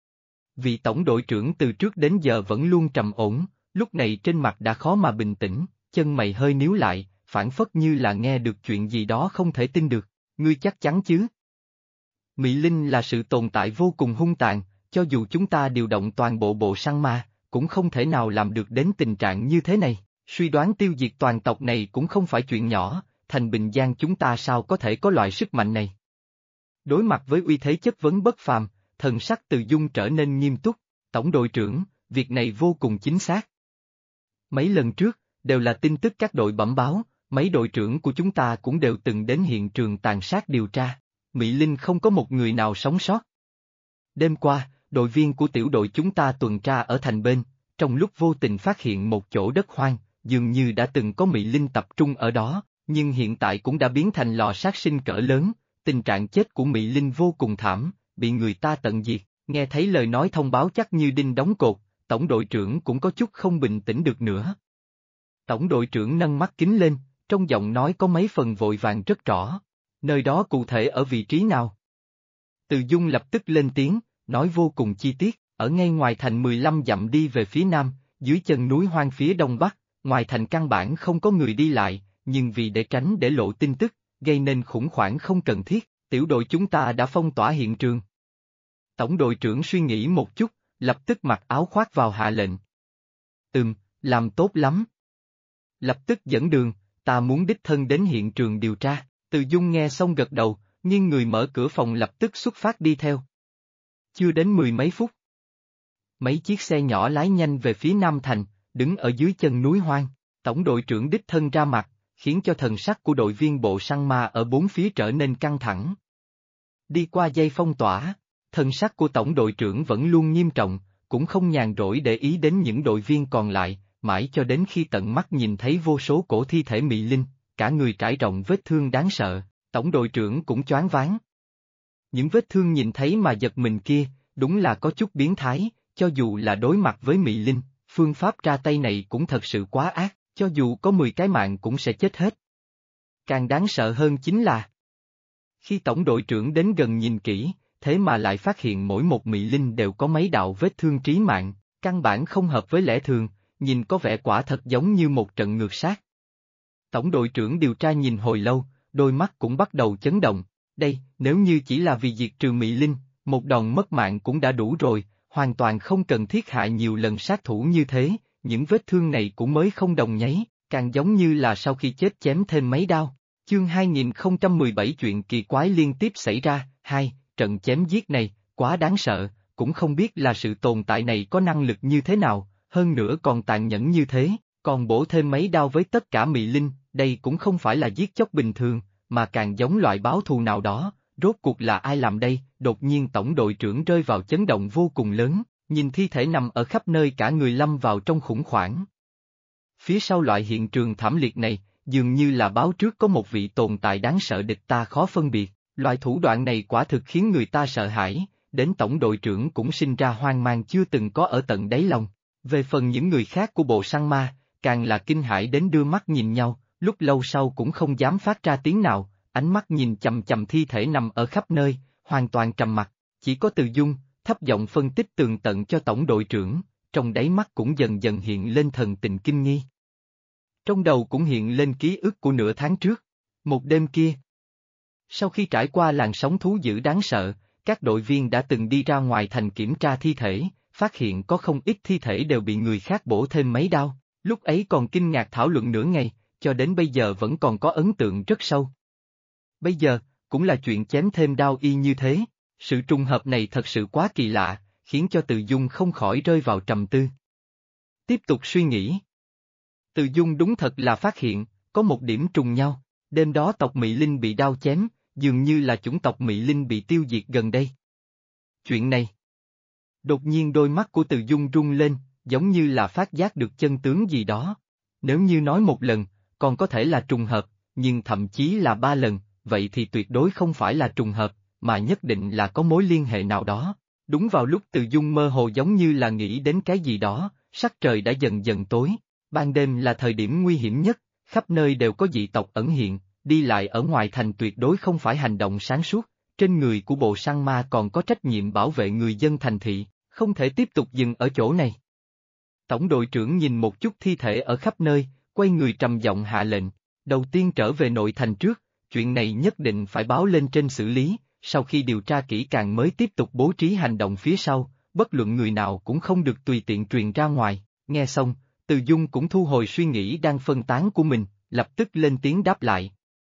Vị tổng đội trưởng từ trước đến giờ vẫn luôn trầm ổn, lúc này trên mặt đã khó mà bình tĩnh, chân mày hơi níu lại, phảng phất như là nghe được chuyện gì đó không thể tin được. Ngươi chắc chắn chứ? Mị Linh là sự tồn tại vô cùng hung tàn, cho dù chúng ta điều động toàn bộ bộ săn ma, cũng không thể nào làm được đến tình trạng như thế này. Suy đoán tiêu diệt toàn tộc này cũng không phải chuyện nhỏ, thành Bình Giang chúng ta sao có thể có loại sức mạnh này? Đối mặt với uy thế chất vấn bất phàm, thần sắc Từ Dung trở nên nghiêm túc. Tổng đội trưởng, việc này vô cùng chính xác. Mấy lần trước, đều là tin tức các đội bẩm báo, mấy đội trưởng của chúng ta cũng đều từng đến hiện trường tàn sát điều tra. Mị Linh không có một người nào sống sót. Đêm qua, đội viên của tiểu đội chúng ta tuần tra ở thành bên, trong lúc vô tình phát hiện một chỗ đất hoang, dường như đã từng có Mị Linh tập trung ở đó, nhưng hiện tại cũng đã biến thành lò sát sinh cỡ lớn, tình trạng chết của Mị Linh vô cùng thảm, bị người ta tận diệt. Nghe thấy lời nói thông báo chắc như đinh đóng cột, tổng đội trưởng cũng có chút không bình tĩnh được nữa. Tổng đội trưởng nâng mắt kính lên, trong giọng nói có mấy phần vội vàng rất rõ. Nơi đó cụ thể ở vị trí nào? Từ Dung lập tức lên tiếng, nói vô cùng chi tiết, ở ngay ngoài thành 15 dặm đi về phía nam, dưới chân núi hoang phía đông bắc, ngoài thành căn bản không có người đi lại, nhưng vì để tránh để lộ tin tức, gây nên khủng hoảng không cần thiết, tiểu đội chúng ta đã phong tỏa hiện trường. Tổng đội trưởng suy nghĩ một chút, lập tức mặc áo khoác vào hạ lệnh. Làm tốt lắm. Lập tức dẫn đường, ta muốn đích thân đến hiện trường điều tra. Từ Dung nghe xong gật đầu, nghiêng người mở cửa phòng lập tức xuất phát đi theo. Chưa đến 10 mấy phút. Mấy chiếc xe nhỏ lái nhanh về phía Nam Thành, đứng ở dưới chân núi hoang. Tổng đội trưởng đích thân ra mặt, khiến cho thần sắc của đội viên bộ săn ma ở bốn phía trở nên căng thẳng. Đi qua dây phong tỏa, thần sắc của tổng đội trưởng vẫn luôn nghiêm trọng, cũng không nhàn rỗi để ý đến những đội viên còn lại, mãi cho đến khi tận mắt nhìn thấy vô số cổ thi thể Mị Linh, cả người trải rộng vết thương đáng sợ, tổng đội trưởng cũng choáng váng. Những vết thương nhìn thấy mà giật mình kia, đúng là có chút biến thái, cho dù là đối mặt với Mị Linh, phương pháp ra tay này cũng thật sự quá ác, cho dù có 10 cái mạng cũng sẽ chết hết. Càng đáng sợ hơn chính là, khi tổng đội trưởng đến gần nhìn kỹ, thế mà lại phát hiện mỗi một Mị Linh đều có mấy đạo vết thương trí mạng, căn bản không hợp với lẽ thường, nhìn có vẻ quả thật giống như một trận ngược sát. Tổng đội trưởng điều tra nhìn hồi lâu, đôi mắt cũng bắt đầu chấn động. Đây, nếu như chỉ là vì diệt trừ Mị Linh, một đòn mất mạng cũng đã đủ rồi, hoàn toàn không cần thiết hại nhiều lần sát thủ như thế, những vết thương này cũng mới không đồng nháy, càng giống như là sau khi chết chém thêm mấy đao. Chương 2017 chuyện kỳ quái liên tiếp xảy ra, trận chém giết này, quá đáng sợ, cũng không biết là sự tồn tại này có năng lực như thế nào, hơn nữa còn tàn nhẫn như thế, còn bổ thêm mấy đao với tất cả Mị Linh, đây cũng không phải là giết chóc bình thường, mà càng giống loại báo thù nào đó, rốt cuộc là ai làm đây, đột nhiên tổng đội trưởng rơi vào chấn động vô cùng lớn, nhìn thi thể nằm ở khắp nơi cả người lâm vào trong khủng hoảng. Phía sau loại hiện trường thảm liệt này, dường như là báo trước có một vị tồn tại đáng sợ địch ta khó phân biệt, loại thủ đoạn này quả thực khiến người ta sợ hãi, đến tổng đội trưởng cũng sinh ra hoang mang chưa từng có ở tận đáy lòng. Về phần những người khác của bộ săn ma, càng là kinh hãi đến đưa mắt nhìn nhau, lúc lâu sau cũng không dám phát ra tiếng nào, ánh mắt nhìn chằm chằm thi thể nằm ở khắp nơi, hoàn toàn trầm mặc, chỉ có Từ Dung, thấp giọng phân tích tường tận cho tổng đội trưởng, trong đáy mắt cũng dần dần hiện lên thần tình kinh nghi. Trong đầu cũng hiện lên ký ức của nửa tháng trước, một đêm kia. Sau khi trải qua làn sóng thú dữ đáng sợ, các đội viên đã từng đi ra ngoài thành kiểm tra thi thể, phát hiện có không ít thi thể đều bị người khác bổ thêm mấy đao, lúc ấy còn kinh ngạc thảo luận nửa ngày, cho đến bây giờ vẫn còn có ấn tượng rất sâu. Bây giờ, cũng là chuyện chém thêm đao y như thế, sự trùng hợp này thật sự quá kỳ lạ, khiến cho Từ Dung không khỏi rơi vào trầm tư. Tiếp tục suy nghĩ. Từ Dung đúng thật là phát hiện, có một điểm trùng nhau, đêm đó tộc Mị Linh bị đao chém, dường như là chủng tộc Mị Linh bị tiêu diệt gần đây. Chuyện này. Đột nhiên đôi mắt của Từ Dung rung lên, giống như là phát giác được chân tướng gì đó. Nếu như nói một lần, còn có thể là trùng hợp, nhưng thậm chí là 3 lần, vậy thì tuyệt đối không phải là trùng hợp, mà nhất định là có mối liên hệ nào đó. Đúng vào lúc Từ Dung mơ hồ giống như là nghĩ đến cái gì đó, sắc trời đã dần dần tối, ban đêm là thời điểm nguy hiểm nhất, khắp nơi đều có dị tộc ẩn hiện, đi lại ở ngoài thành tuyệt đối không phải hành động sáng suốt, trên người của bộ săn ma còn có trách nhiệm bảo vệ người dân thành thị, không thể tiếp tục dừng ở chỗ này. Tổng đội trưởng nhìn một chút thi thể ở khắp nơi, quay người trầm giọng hạ lệnh, đầu tiên trở về nội thành trước, chuyện này nhất định phải báo lên trên xử lý, sau khi điều tra kỹ càng mới tiếp tục bố trí hành động phía sau, bất luận người nào cũng không được tùy tiện truyền ra ngoài. Nghe xong, Từ Dung cũng thu hồi suy nghĩ đang phân tán của mình, lập tức lên tiếng đáp lại.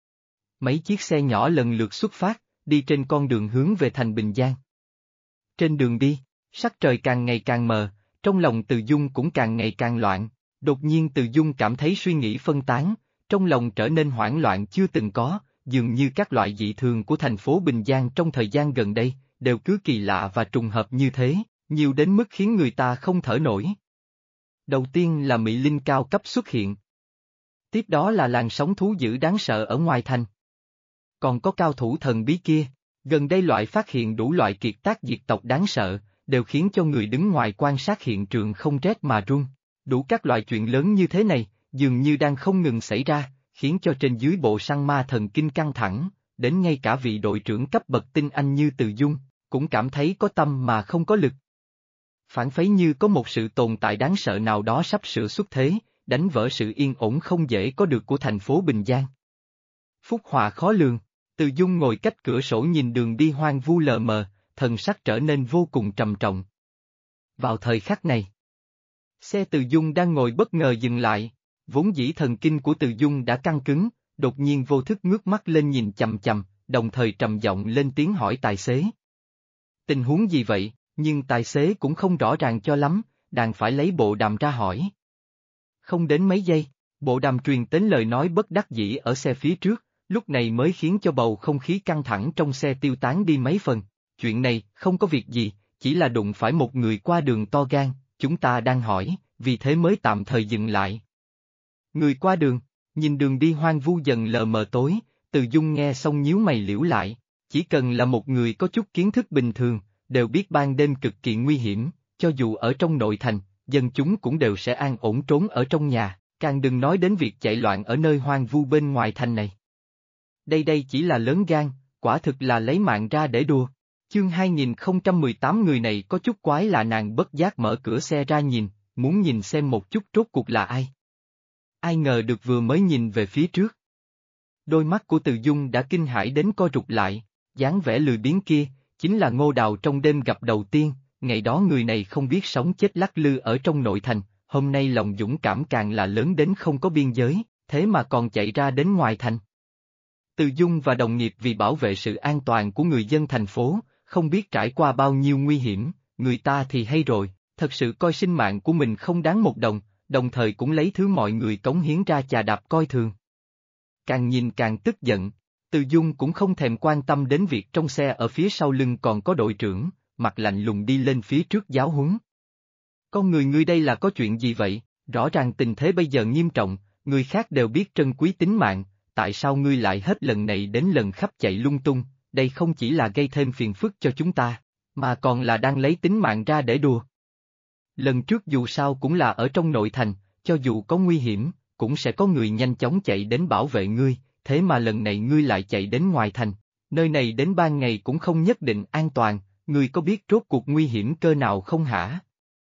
Mấy chiếc xe nhỏ lần lượt xuất phát, đi trên con đường hướng về thành Bình Giang. Trên đường đi, sắc trời càng ngày càng mờ, trong lòng Từ Dung cũng càng ngày càng loạn, đột nhiên Từ Dung cảm thấy suy nghĩ phân tán, trong lòng trở nên hoảng loạn chưa từng có, dường như các loại dị thường của thành phố Bình Giang trong thời gian gần đây, đều cứ kỳ lạ và trùng hợp như thế, nhiều đến mức khiến người ta không thở nổi. Đầu tiên là Mỹ Linh cao cấp xuất hiện. Tiếp đó là làn sóng thú dữ đáng sợ ở ngoài thành. Còn có cao thủ thần bí kia, gần đây loại phát hiện đủ loại kiệt tác diệt tộc đáng sợ, đều khiến cho người đứng ngoài quan sát hiện trường không rét mà run. Đủ các loại chuyện lớn như thế này, dường như đang không ngừng xảy ra, khiến cho trên dưới bộ săn ma thần kinh căng thẳng, đến ngay cả vị đội trưởng cấp bậc tinh anh như Từ Dung, cũng cảm thấy có tâm mà không có lực. Phản phấy như có một sự tồn tại đáng sợ nào đó sắp sửa xuất thế, đánh vỡ sự yên ổn không dễ có được của thành phố Bình Giang. Phúc họa khó lường, Từ Dung ngồi cách cửa sổ nhìn đường đi hoang vu lờ mờ, thần sắc trở nên vô cùng trầm trọng. Vào thời khắc này, xe Từ Dung đang ngồi bất ngờ dừng lại, vốn dĩ thần kinh của Từ Dung đã căng cứng, đột nhiên vô thức ngước mắt lên nhìn chằm chằm, đồng thời trầm giọng lên tiếng hỏi tài xế. Tình huống gì vậy, nhưng tài xế cũng không rõ ràng cho lắm, đành phải lấy bộ đàm ra hỏi. Không đến mấy giây, bộ đàm truyền đến lời nói bất đắc dĩ ở xe phía trước, lúc này mới khiến cho bầu không khí căng thẳng trong xe tiêu tán đi mấy phần. Chuyện này, không có việc gì, chỉ là đụng phải một người qua đường to gan, chúng ta đang hỏi, vì thế mới tạm thời dừng lại. Người qua đường, nhìn đường đi hoang vu dần lờ mờ tối, Từ Dung nghe xong nhíu mày liễu lại, chỉ cần là một người có chút kiến thức bình thường, đều biết ban đêm cực kỳ nguy hiểm, cho dù ở trong nội thành, dân chúng cũng đều sẽ an ổn trốn ở trong nhà, càng đừng nói đến việc chạy loạn ở nơi hoang vu bên ngoài thành này. Đây chỉ là lớn gan, quả thực là lấy mạng ra để đùa. Chương 2018 người này có chút quái lạ, nàng bất giác mở cửa xe ra nhìn, muốn nhìn xem một chút rốt cuộc là ai. Ai ngờ được vừa mới nhìn về phía trước. Đôi mắt của Từ Dung đã kinh hãi đến co rụt lại, dáng vẻ lười biếng kia, chính là Ngô Đào trong đêm gặp đầu tiên, ngày đó người này không biết sống chết lắc lư ở trong nội thành, hôm nay lòng dũng cảm càng là lớn đến không có biên giới, thế mà còn chạy ra đến ngoài thành. Từ Dung và đồng nghiệp vì bảo vệ sự an toàn của người dân thành phố, không biết trải qua bao nhiêu nguy hiểm, người ta thì hay rồi, thật sự coi sinh mạng của mình không đáng một đồng, đồng thời cũng lấy thứ mọi người cống hiến ra chà đạp coi thường. Càng nhìn càng tức giận, Từ Dung cũng không thèm quan tâm đến việc trong xe ở phía sau lưng còn có đội trưởng, mặt lạnh lùng đi lên phía trước giáo huấn. Con người ngươi đây là có chuyện gì vậy, rõ ràng tình thế bây giờ nghiêm trọng, người khác đều biết trân quý tính mạng, tại sao ngươi lại hết lần này đến lần khác chạy lung tung, đây không chỉ là gây thêm phiền phức cho chúng ta, mà còn là đang lấy tính mạng ra để đùa. Lần trước dù sao cũng là ở trong nội thành, cho dù có nguy hiểm, cũng sẽ có người nhanh chóng chạy đến bảo vệ ngươi, thế mà lần này ngươi lại chạy đến ngoài thành, nơi này đến ban ngày cũng không nhất định an toàn, ngươi có biết rốt cuộc nguy hiểm cơ nào không hả?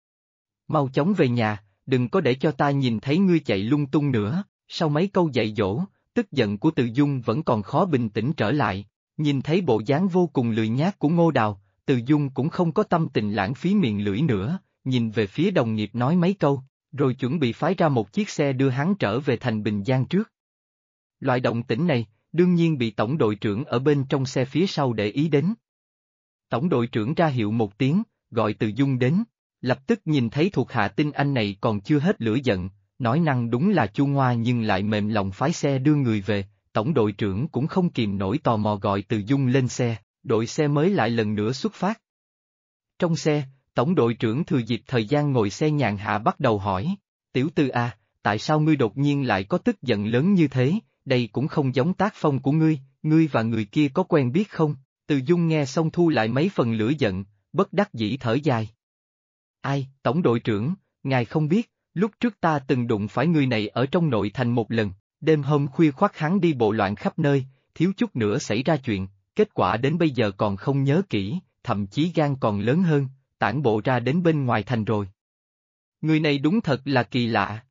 Mau chóng về nhà, đừng có để cho ta nhìn thấy ngươi chạy lung tung nữa. Sau mấy câu dạy dỗ, tức giận của Từ Dung vẫn còn khó bình tĩnh trở lại, nhìn thấy bộ dáng vô cùng lười nhác của Ngô Đào, Từ Dung cũng không có tâm tình lãng phí miệng lưỡi nữa, nhìn về phía đồng nghiệp nói mấy câu, rồi chuẩn bị phái ra một chiếc xe đưa hắn trở về thành Bình Giang trước. Loại động tĩnh này, đương nhiên bị tổng đội trưởng ở bên trong xe phía sau để ý đến. Tổng đội trưởng ra hiệu một tiếng, gọi Từ Dung đến, lập tức nhìn thấy thuộc hạ tinh anh này còn chưa hết lửa giận, nói năng đúng là chu ngoa nhưng lại mềm lòng phái xe đưa người về, tổng đội trưởng cũng không kìm nổi tò mò gọi Từ Dung lên xe, đội xe mới lại lần nữa xuất phát. Trong xe, tổng đội trưởng thừa dịp thời gian ngồi xe nhàn hạ bắt đầu hỏi, tiểu Từ à, tại sao ngươi đột nhiên lại có tức giận lớn như thế, đây cũng không giống tác phong của ngươi và người kia có quen biết không? Từ Dung nghe xong thu lại mấy phần lửa giận, bất đắc dĩ thở dài. Ai, tổng đội trưởng, ngài không biết, lúc trước ta từng đụng phải người này ở trong nội thành một lần, đêm hôm khuya khoắt hắn đi bộ loạn khắp nơi, thiếu chút nữa xảy ra chuyện, kết quả đến bây giờ còn không nhớ kỹ, thậm chí gan còn lớn hơn, tản bộ ra đến bên ngoài thành rồi. Người này đúng thật là kỳ lạ.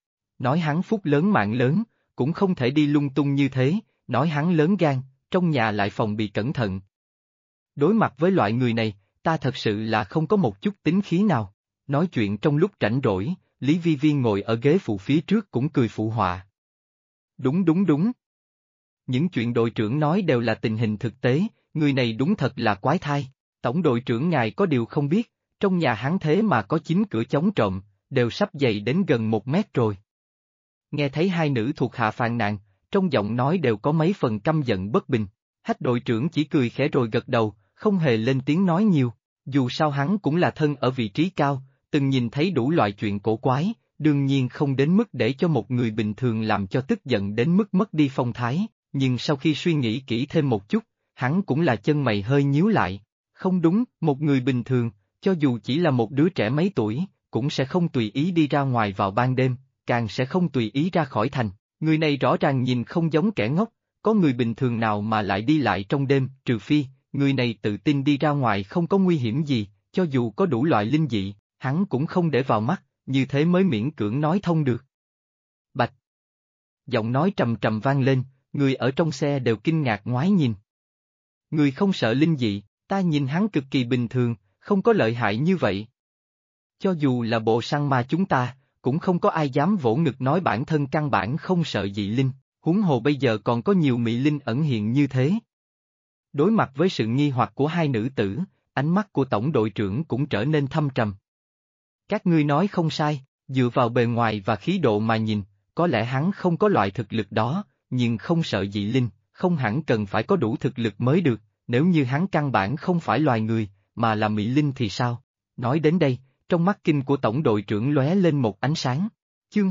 nói hắn phúc lớn mạng lớn, cũng không thể đi lung tung như thế, nói hắn lớn gan, trong nhà lại phòng bị cẩn thận. Đối mặt với loại người này, ta thật sự là không có một chút tính khí nào. Nói chuyện trong lúc rảnh rỗi, Lý Vi Vi ngồi ở ghế phụ phía trước cũng cười phụ họa. Đúng đúng đúng. Những chuyện đội trưởng nói đều là tình hình thực tế, người này đúng thật là quái thai. Tổng đội trưởng ngài có điều không biết, trong nhà hắn thế mà có 9 cửa chống trộm, đều sắp dày đến gần 1 mét rồi. Nghe thấy hai nữ thuộc hạ phàn nàn, trong giọng nói đều có mấy phần căm giận bất bình. Hách đội trưởng chỉ cười khẽ rồi gật đầu, không hề lên tiếng nói nhiều. Dù sao hắn cũng là thân ở vị trí cao, từng nhìn thấy đủ loại chuyện cổ quái, đương nhiên không đến mức để cho một người bình thường làm cho tức giận đến mức mất đi phong thái, nhưng sau khi suy nghĩ kỹ thêm một chút, hắn cũng là chân mày hơi nhíu lại. Không đúng, một người bình thường, cho dù chỉ là một đứa trẻ mấy tuổi, cũng sẽ không tùy ý đi ra ngoài vào ban đêm, càng sẽ không tùy ý ra khỏi thành. Người này rõ ràng nhìn không giống kẻ ngốc, có người bình thường nào mà lại đi lại trong đêm, trừ phi, người này tự tin đi ra ngoài không có nguy hiểm gì, cho dù có đủ loại linh dị, hắn cũng không để vào mắt, như thế mới miễn cưỡng nói thông được. Bạch! Giọng nói trầm trầm vang lên, người ở trong xe đều kinh ngạc ngoái nhìn. Người không sợ linh dị, ta nhìn hắn cực kỳ bình thường, không có lợi hại như vậy. Cho dù là bộ săn ma chúng ta, cũng không có ai dám vỗ ngực nói bản thân căn bản không sợ dị linh, huống hồ bây giờ còn có nhiều mị linh ẩn hiện như thế. Đối mặt với sự nghi hoặc của hai nữ tử, ánh mắt của tổng đội trưởng cũng trở nên thâm trầm. Các ngươi nói không sai, dựa vào bề ngoài và khí độ mà nhìn, có lẽ hắn không có loại thực lực đó, nhưng không sợ dị linh, không hẳn cần phải có đủ thực lực mới được, nếu như hắn căn bản không phải loài người, mà là mị linh thì sao? Nói đến đây, trong mắt kinh của tổng đội trưởng lóe lên một ánh sáng. Chương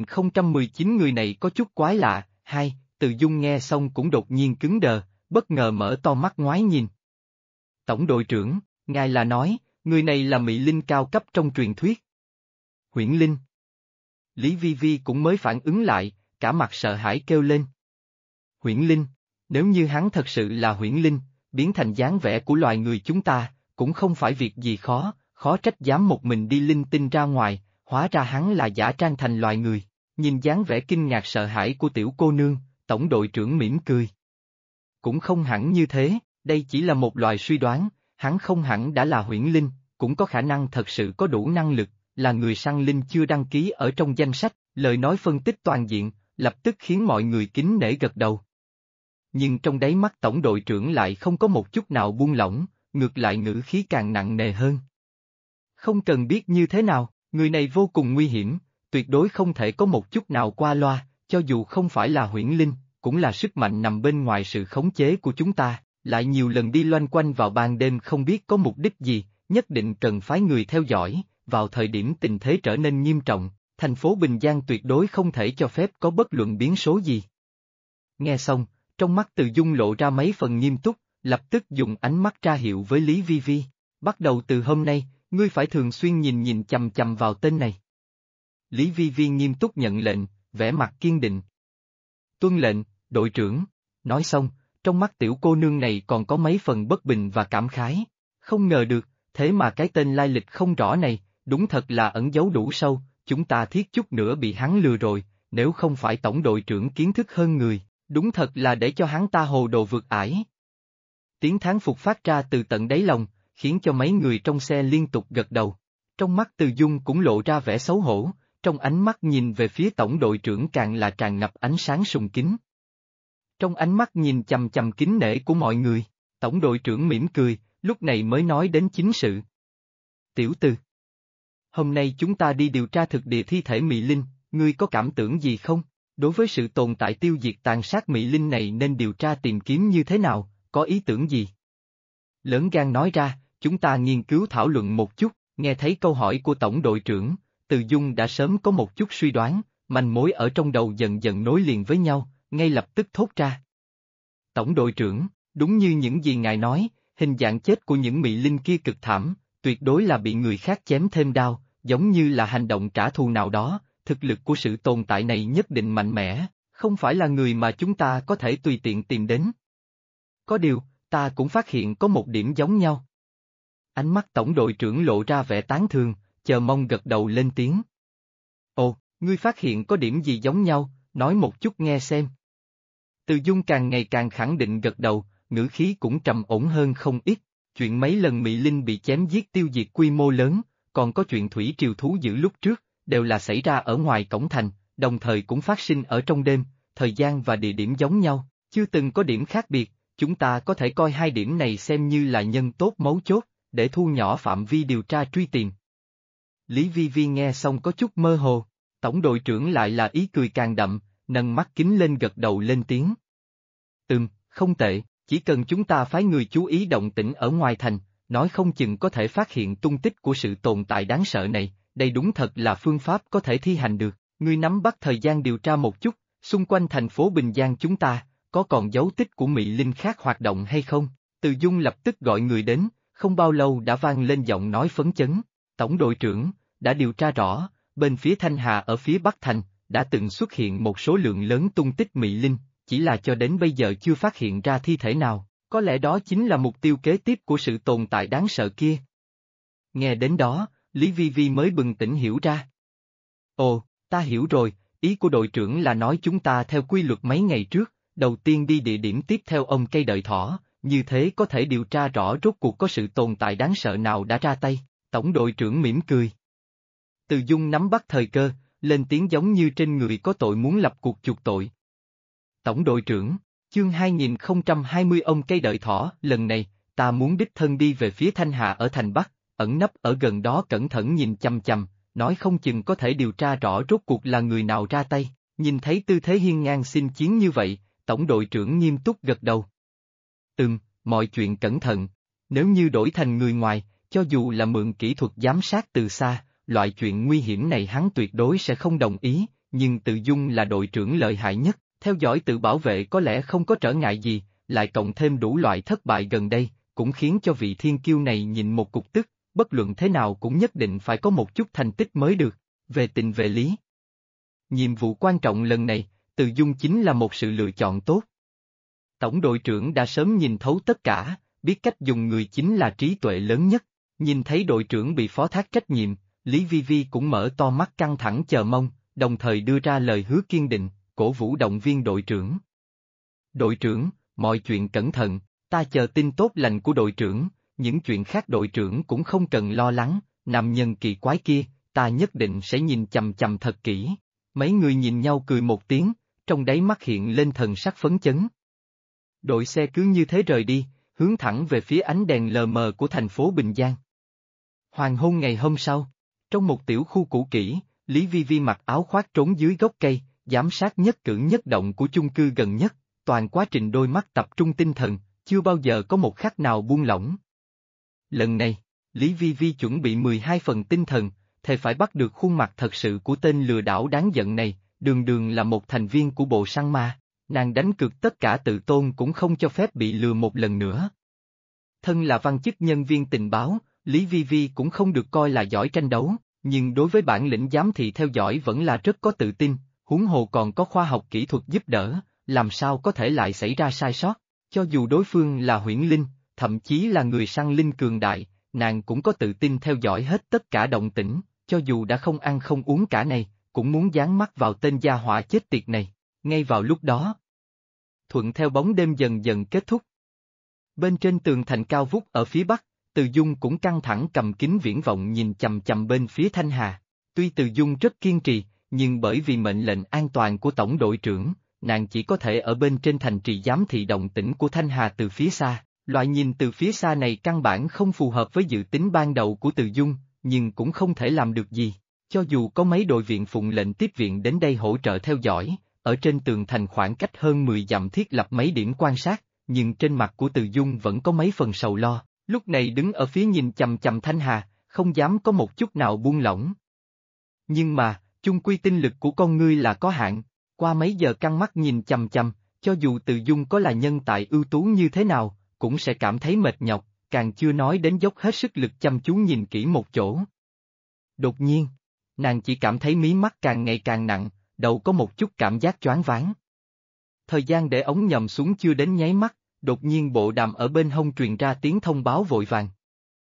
2019 người này có chút quái lạ, Từ Dung nghe xong cũng đột nhiên cứng đờ, bất ngờ mở to mắt ngoái nhìn. Tổng đội trưởng, ngài là nói, người này là mị linh cao cấp trong truyền thuyết. Huyễn linh. Lý Vi Vi cũng mới phản ứng lại, cả mặt sợ hãi kêu lên. Huyễn linh, nếu như hắn thật sự là huyễn linh, biến thành dáng vẻ của loài người chúng ta, cũng không phải việc gì khó, khó trách dám một mình đi linh tinh ra ngoài, hóa ra hắn là giả trang thành loài người. Nhìn dáng vẻ kinh ngạc sợ hãi của tiểu cô nương, tổng đội trưởng mỉm cười. Cũng không hẳn như thế, đây chỉ là một loài suy đoán, hắn không hẳn đã là huyễn linh, cũng có khả năng thật sự có đủ năng lực, là người săn linh chưa đăng ký ở trong danh sách, lời nói phân tích toàn diện, lập tức khiến mọi người kính nể gật đầu. Nhưng trong đáy mắt tổng đội trưởng lại không có một chút nào buông lỏng, ngược lại ngữ khí càng nặng nề hơn. Không cần biết như thế nào, người này vô cùng nguy hiểm, tuyệt đối không thể có một chút nào qua loa, cho dù không phải là huyễn linh, cũng là sức mạnh nằm bên ngoài sự khống chế của chúng ta, lại nhiều lần đi loanh quanh vào ban đêm không biết có mục đích gì, nhất định cần phái người theo dõi, vào thời điểm tình thế trở nên nghiêm trọng, thành phố Bình Giang tuyệt đối không thể cho phép có bất luận biến số gì. Nghe xong, trong mắt Từ Dung lộ ra mấy phần nghiêm túc, lập tức dùng ánh mắt ra hiệu với Lý Vi Vi, bắt đầu từ hôm nay, ngươi phải thường xuyên nhìn chằm chằm vào tên này. Lý Vi Vi nghiêm túc nhận lệnh, vẻ mặt kiên định. Tuân lệnh, đội trưởng, nói xong, trong mắt tiểu cô nương này còn có mấy phần bất bình và cảm khái, không ngờ được, thế mà cái tên lai lịch không rõ này, đúng thật là ẩn giấu đủ sâu, chúng ta thiết chút nữa bị hắn lừa rồi, nếu không phải tổng đội trưởng kiến thức hơn người, đúng thật là để cho hắn ta hồ đồ vượt ải. Tiếng thán phục phát ra từ tận đáy lòng, khiến cho mấy người trong xe liên tục gật đầu. Trong mắt Từ Dung cũng lộ ra vẻ xấu hổ, trong ánh mắt nhìn về phía tổng đội trưởng càng là tràn ngập ánh sáng sùng kính. Trong ánh mắt nhìn chằm chằm kính nể của mọi người, tổng đội trưởng mỉm cười, lúc này mới nói đến chính sự. Tiểu Từ, hôm nay chúng ta đi điều tra thực địa thi thể Mị Linh, ngươi có cảm tưởng gì không? Đối với sự tồn tại tiêu diệt tàn sát Mị Linh này nên điều tra tìm kiếm như thế nào, có ý tưởng gì? Lớn gan nói ra, chúng ta nghiên cứu thảo luận một chút, nghe thấy câu hỏi của tổng đội trưởng, Từ Dung đã sớm có một chút suy đoán, manh mối ở trong đầu dần dần nối liền với nhau, ngay lập tức thốt ra. Tổng đội trưởng, đúng như những gì ngài nói, hình dạng chết của những Mị Linh kia cực thảm, tuyệt đối là bị người khác chém thêm đao, giống như là hành động trả thù nào đó, thực lực của sự tồn tại này nhất định mạnh mẽ, không phải là người mà chúng ta có thể tùy tiện tìm đến. Có điều, ta cũng phát hiện có một điểm giống nhau. Ánh mắt tổng đội trưởng lộ ra vẻ tán thường, chờ mong gật đầu lên tiếng. Ồ, Ngươi phát hiện có điểm gì giống nhau, nói một chút nghe xem. Từ Dung càng ngày càng khẳng định gật đầu, ngữ khí cũng trầm ổn hơn không ít. Chuyện mấy lần Mị Linh bị chém giết tiêu diệt quy mô lớn, còn có chuyện thủy triều thú dữ lúc trước, đều là xảy ra ở ngoài cổng thành, đồng thời cũng phát sinh ở trong đêm, thời gian và địa điểm giống nhau, chưa từng có điểm khác biệt, chúng ta có thể coi hai điểm này xem như là nhân tố mấu chốt, để thu nhỏ phạm vi điều tra truy tìm. Lý Vi Vi nghe xong có chút mơ hồ, tổng đội trưởng lại là ý cười càng đậm, nâng mắt kính lên gật đầu lên tiếng. Không tệ, chỉ cần chúng ta phái người chú ý động tĩnh ở ngoài thành, nói không chừng có thể phát hiện tung tích của sự tồn tại đáng sợ này, đây đúng thật là phương pháp có thể thi hành được, ngươi nắm bắt thời gian điều tra một chút, xung quanh thành phố Bình Giang chúng ta, có còn dấu tích của Mị Linh khác hoạt động hay không? Từ Dung lập tức gọi người đến, không bao lâu đã vang lên giọng nói phấn chấn, tổng đội trưởng, đã điều tra rõ, bên phía Thanh Hà ở phía Bắc Thành, đã từng xuất hiện một số lượng lớn tung tích Mị Linh, chỉ là cho đến bây giờ chưa phát hiện ra thi thể nào, có lẽ đó chính là mục tiêu kế tiếp của sự tồn tại đáng sợ kia. Nghe đến đó, Lý Vi Vi mới bừng tỉnh hiểu ra. Ồ, ta hiểu rồi, ý của đội trưởng là nói chúng ta theo quy luật mấy ngày trước, đầu tiên đi địa điểm tiếp theo ông cây đợi thỏ, như thế có thể điều tra rõ rốt cuộc có sự tồn tại đáng sợ nào đã ra tay, tổng đội trưởng mỉm cười. Từ Dung nắm bắt thời cơ, lên tiếng giống như trên người có tội muốn lập cuộc chuộc tội. Tổng đội trưởng, chương 2020 ông cây đợi thỏ, lần này, ta muốn đích thân đi về phía Thanh Hà ở thành Bắc, ẩn nấp ở gần đó cẩn thận nhìn chằm chằm, nói không chừng có thể điều tra rõ rốt cuộc là người nào ra tay, nhìn thấy tư thế hiên ngang xin chiến như vậy, tổng đội trưởng nghiêm túc gật đầu. Mọi chuyện cẩn thận, nếu như đổi thành người ngoài, cho dù là mượn kỹ thuật giám sát từ xa, loại chuyện nguy hiểm này hắn tuyệt đối sẽ không đồng ý, nhưng Từ Dung là đội trưởng lợi hại nhất. Theo dõi tự bảo vệ có lẽ không có trở ngại gì, lại cộng thêm đủ loại thất bại gần đây, cũng khiến cho vị thiên kiêu này nhìn một cục tức, bất luận thế nào cũng nhất định phải có một chút thành tích mới được, về tình về lý. Nhiệm vụ quan trọng lần này, Từ Dung chính là một sự lựa chọn tốt. Tổng đội trưởng đã sớm nhìn thấu tất cả, biết cách dùng người chính là trí tuệ lớn nhất, nhìn thấy đội trưởng bị phó thác trách nhiệm, Lý Vi Vi cũng mở to mắt căng thẳng chờ mong, đồng thời đưa ra lời hứa kiên định. Cổ vũ động viên đội trưởng. Đội trưởng, mọi chuyện cẩn thận, ta chờ tin tốt lành của đội trưởng, những chuyện khác đội trưởng cũng không cần lo lắng, nam nhân kỳ quái kia, ta nhất định sẽ nhìn chằm chằm thật kỹ. Mấy người nhìn nhau cười một tiếng, trong đáy mắt hiện lên thần sắc phấn chấn. Đội xe cứ như thế rời đi, hướng thẳng về phía ánh đèn lờ mờ của thành phố Bình Giang. Hoàng hôn ngày hôm sau, trong một tiểu khu cũ kỹ, Lý Vi Vi mặc áo khoác trốn dưới gốc cây, giám sát nhất cử nhất động của chung cư gần nhất, toàn quá trình đôi mắt tập trung tinh thần, chưa bao giờ có một khắc nào buông lỏng. Lần này, Lý Vi Vi chuẩn bị 12 phần tinh thần, thề phải bắt được khuôn mặt thật sự của tên lừa đảo đáng giận này, đường đường là một thành viên của bộ săn ma, nàng đánh cược tất cả tự tôn cũng không cho phép bị lừa một lần nữa. Thân là văn chức nhân viên tình báo, Lý Vi Vi cũng không được coi là giỏi tranh đấu, nhưng đối với bản lĩnh giám thị theo dõi vẫn là rất có tự tin. Huống hồ còn có khoa học kỹ thuật giúp đỡ, làm sao có thể lại xảy ra sai sót, cho dù đối phương là huyễn linh, thậm chí là người săn linh cường đại, nàng cũng có tự tin theo dõi hết tất cả động tĩnh, cho dù đã không ăn không uống cả này, cũng muốn dán mắt vào tên gia họa chết tiệt này, ngay vào lúc đó. Thuận theo bóng đêm dần dần kết thúc. Bên trên tường thành cao vút ở phía bắc, Từ Dung cũng căng thẳng cầm kính viễn vọng nhìn chằm chằm bên phía Thanh Hà, tuy Từ Dung rất kiên trì, nhưng bởi vì mệnh lệnh an toàn của tổng đội trưởng, nàng chỉ có thể ở bên trên thành trì giám thị động tĩnh của Thanh Hà từ phía xa. Loại nhìn từ phía xa này căn bản không phù hợp với dự tính ban đầu của Từ Dung, nhưng cũng không thể làm được gì. Cho dù có mấy đội viện phụng lệnh tiếp viện đến đây hỗ trợ theo dõi, ở trên tường thành khoảng cách hơn 10 dặm thiết lập mấy điểm quan sát, nhưng trên mặt của Từ Dung vẫn có mấy phần sầu lo, lúc này đứng ở phía nhìn chằm chằm Thanh Hà, không dám có một chút nào buông lỏng. Nhưng mà, chung quy tinh lực của con ngươi là có hạn, qua mấy giờ căng mắt nhìn chằm chằm, cho dù Từ Dung có là nhân tài ưu tú như thế nào, cũng sẽ cảm thấy mệt nhọc, càng chưa nói đến dốc hết sức lực chăm chú nhìn kỹ một chỗ. Đột nhiên, nàng chỉ cảm thấy mí mắt càng ngày càng nặng, đầu có một chút cảm giác choáng váng. Thời gian để ống nhòm xuống chưa đến nháy mắt, đột nhiên bộ đàm ở bên hông truyền ra tiếng thông báo vội vàng.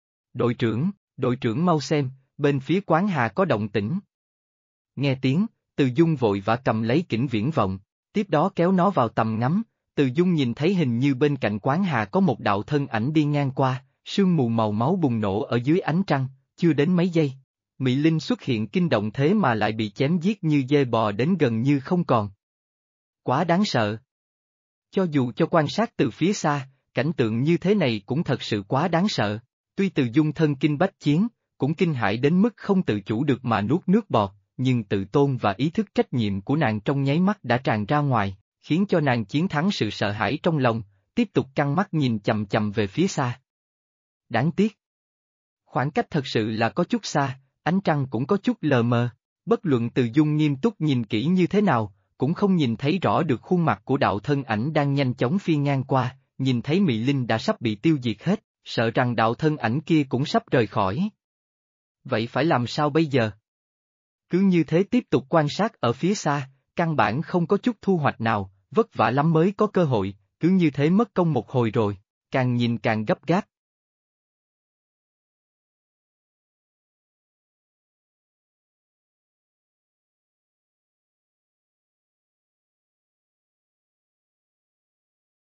Đội trưởng mau xem, bên phía quán Hà có động tĩnh. Nghe tiếng, Từ Dung vội vã cầm lấy kính viễn vọng, tiếp đó kéo nó vào tầm ngắm. Từ Dung nhìn thấy hình như bên cạnh quán hà có một đạo thân ảnh đi ngang qua, sương mù màu máu bùng nổ ở dưới ánh trăng, chưa đến mấy giây. Mị Linh xuất hiện kinh động thế mà lại bị chém giết như dê bò đến gần như không còn. Quá đáng sợ. Cho dù cho quan sát từ phía xa, cảnh tượng như thế này cũng thật sự quá đáng sợ. Tuy Từ Dung thân kinh bách chiến, cũng kinh hãi đến mức không tự chủ được mà nuốt nước bọt, nhưng tự tôn và ý thức trách nhiệm của nàng trong nháy mắt đã tràn ra ngoài, khiến cho nàng chiến thắng sự sợ hãi trong lòng, tiếp tục căng mắt nhìn chầm chầm về phía xa. Đáng tiếc. Khoảng cách thật sự là có chút xa, ánh trăng cũng có chút lờ mờ, bất luận Từ Dung nghiêm túc nhìn kỹ như thế nào, cũng không nhìn thấy rõ được khuôn mặt của đạo thân ảnh đang nhanh chóng phi ngang qua, nhìn thấy Mị Linh đã sắp bị tiêu diệt hết, sợ rằng đạo thân ảnh kia cũng sắp rời khỏi. Vậy phải làm sao bây giờ? Cứ như thế tiếp tục quan sát ở phía xa, căn bản không có chút thu hoạch nào, vất vả lắm mới có cơ hội, cứ như thế mất công một hồi rồi, càng nhìn càng gấp gáp,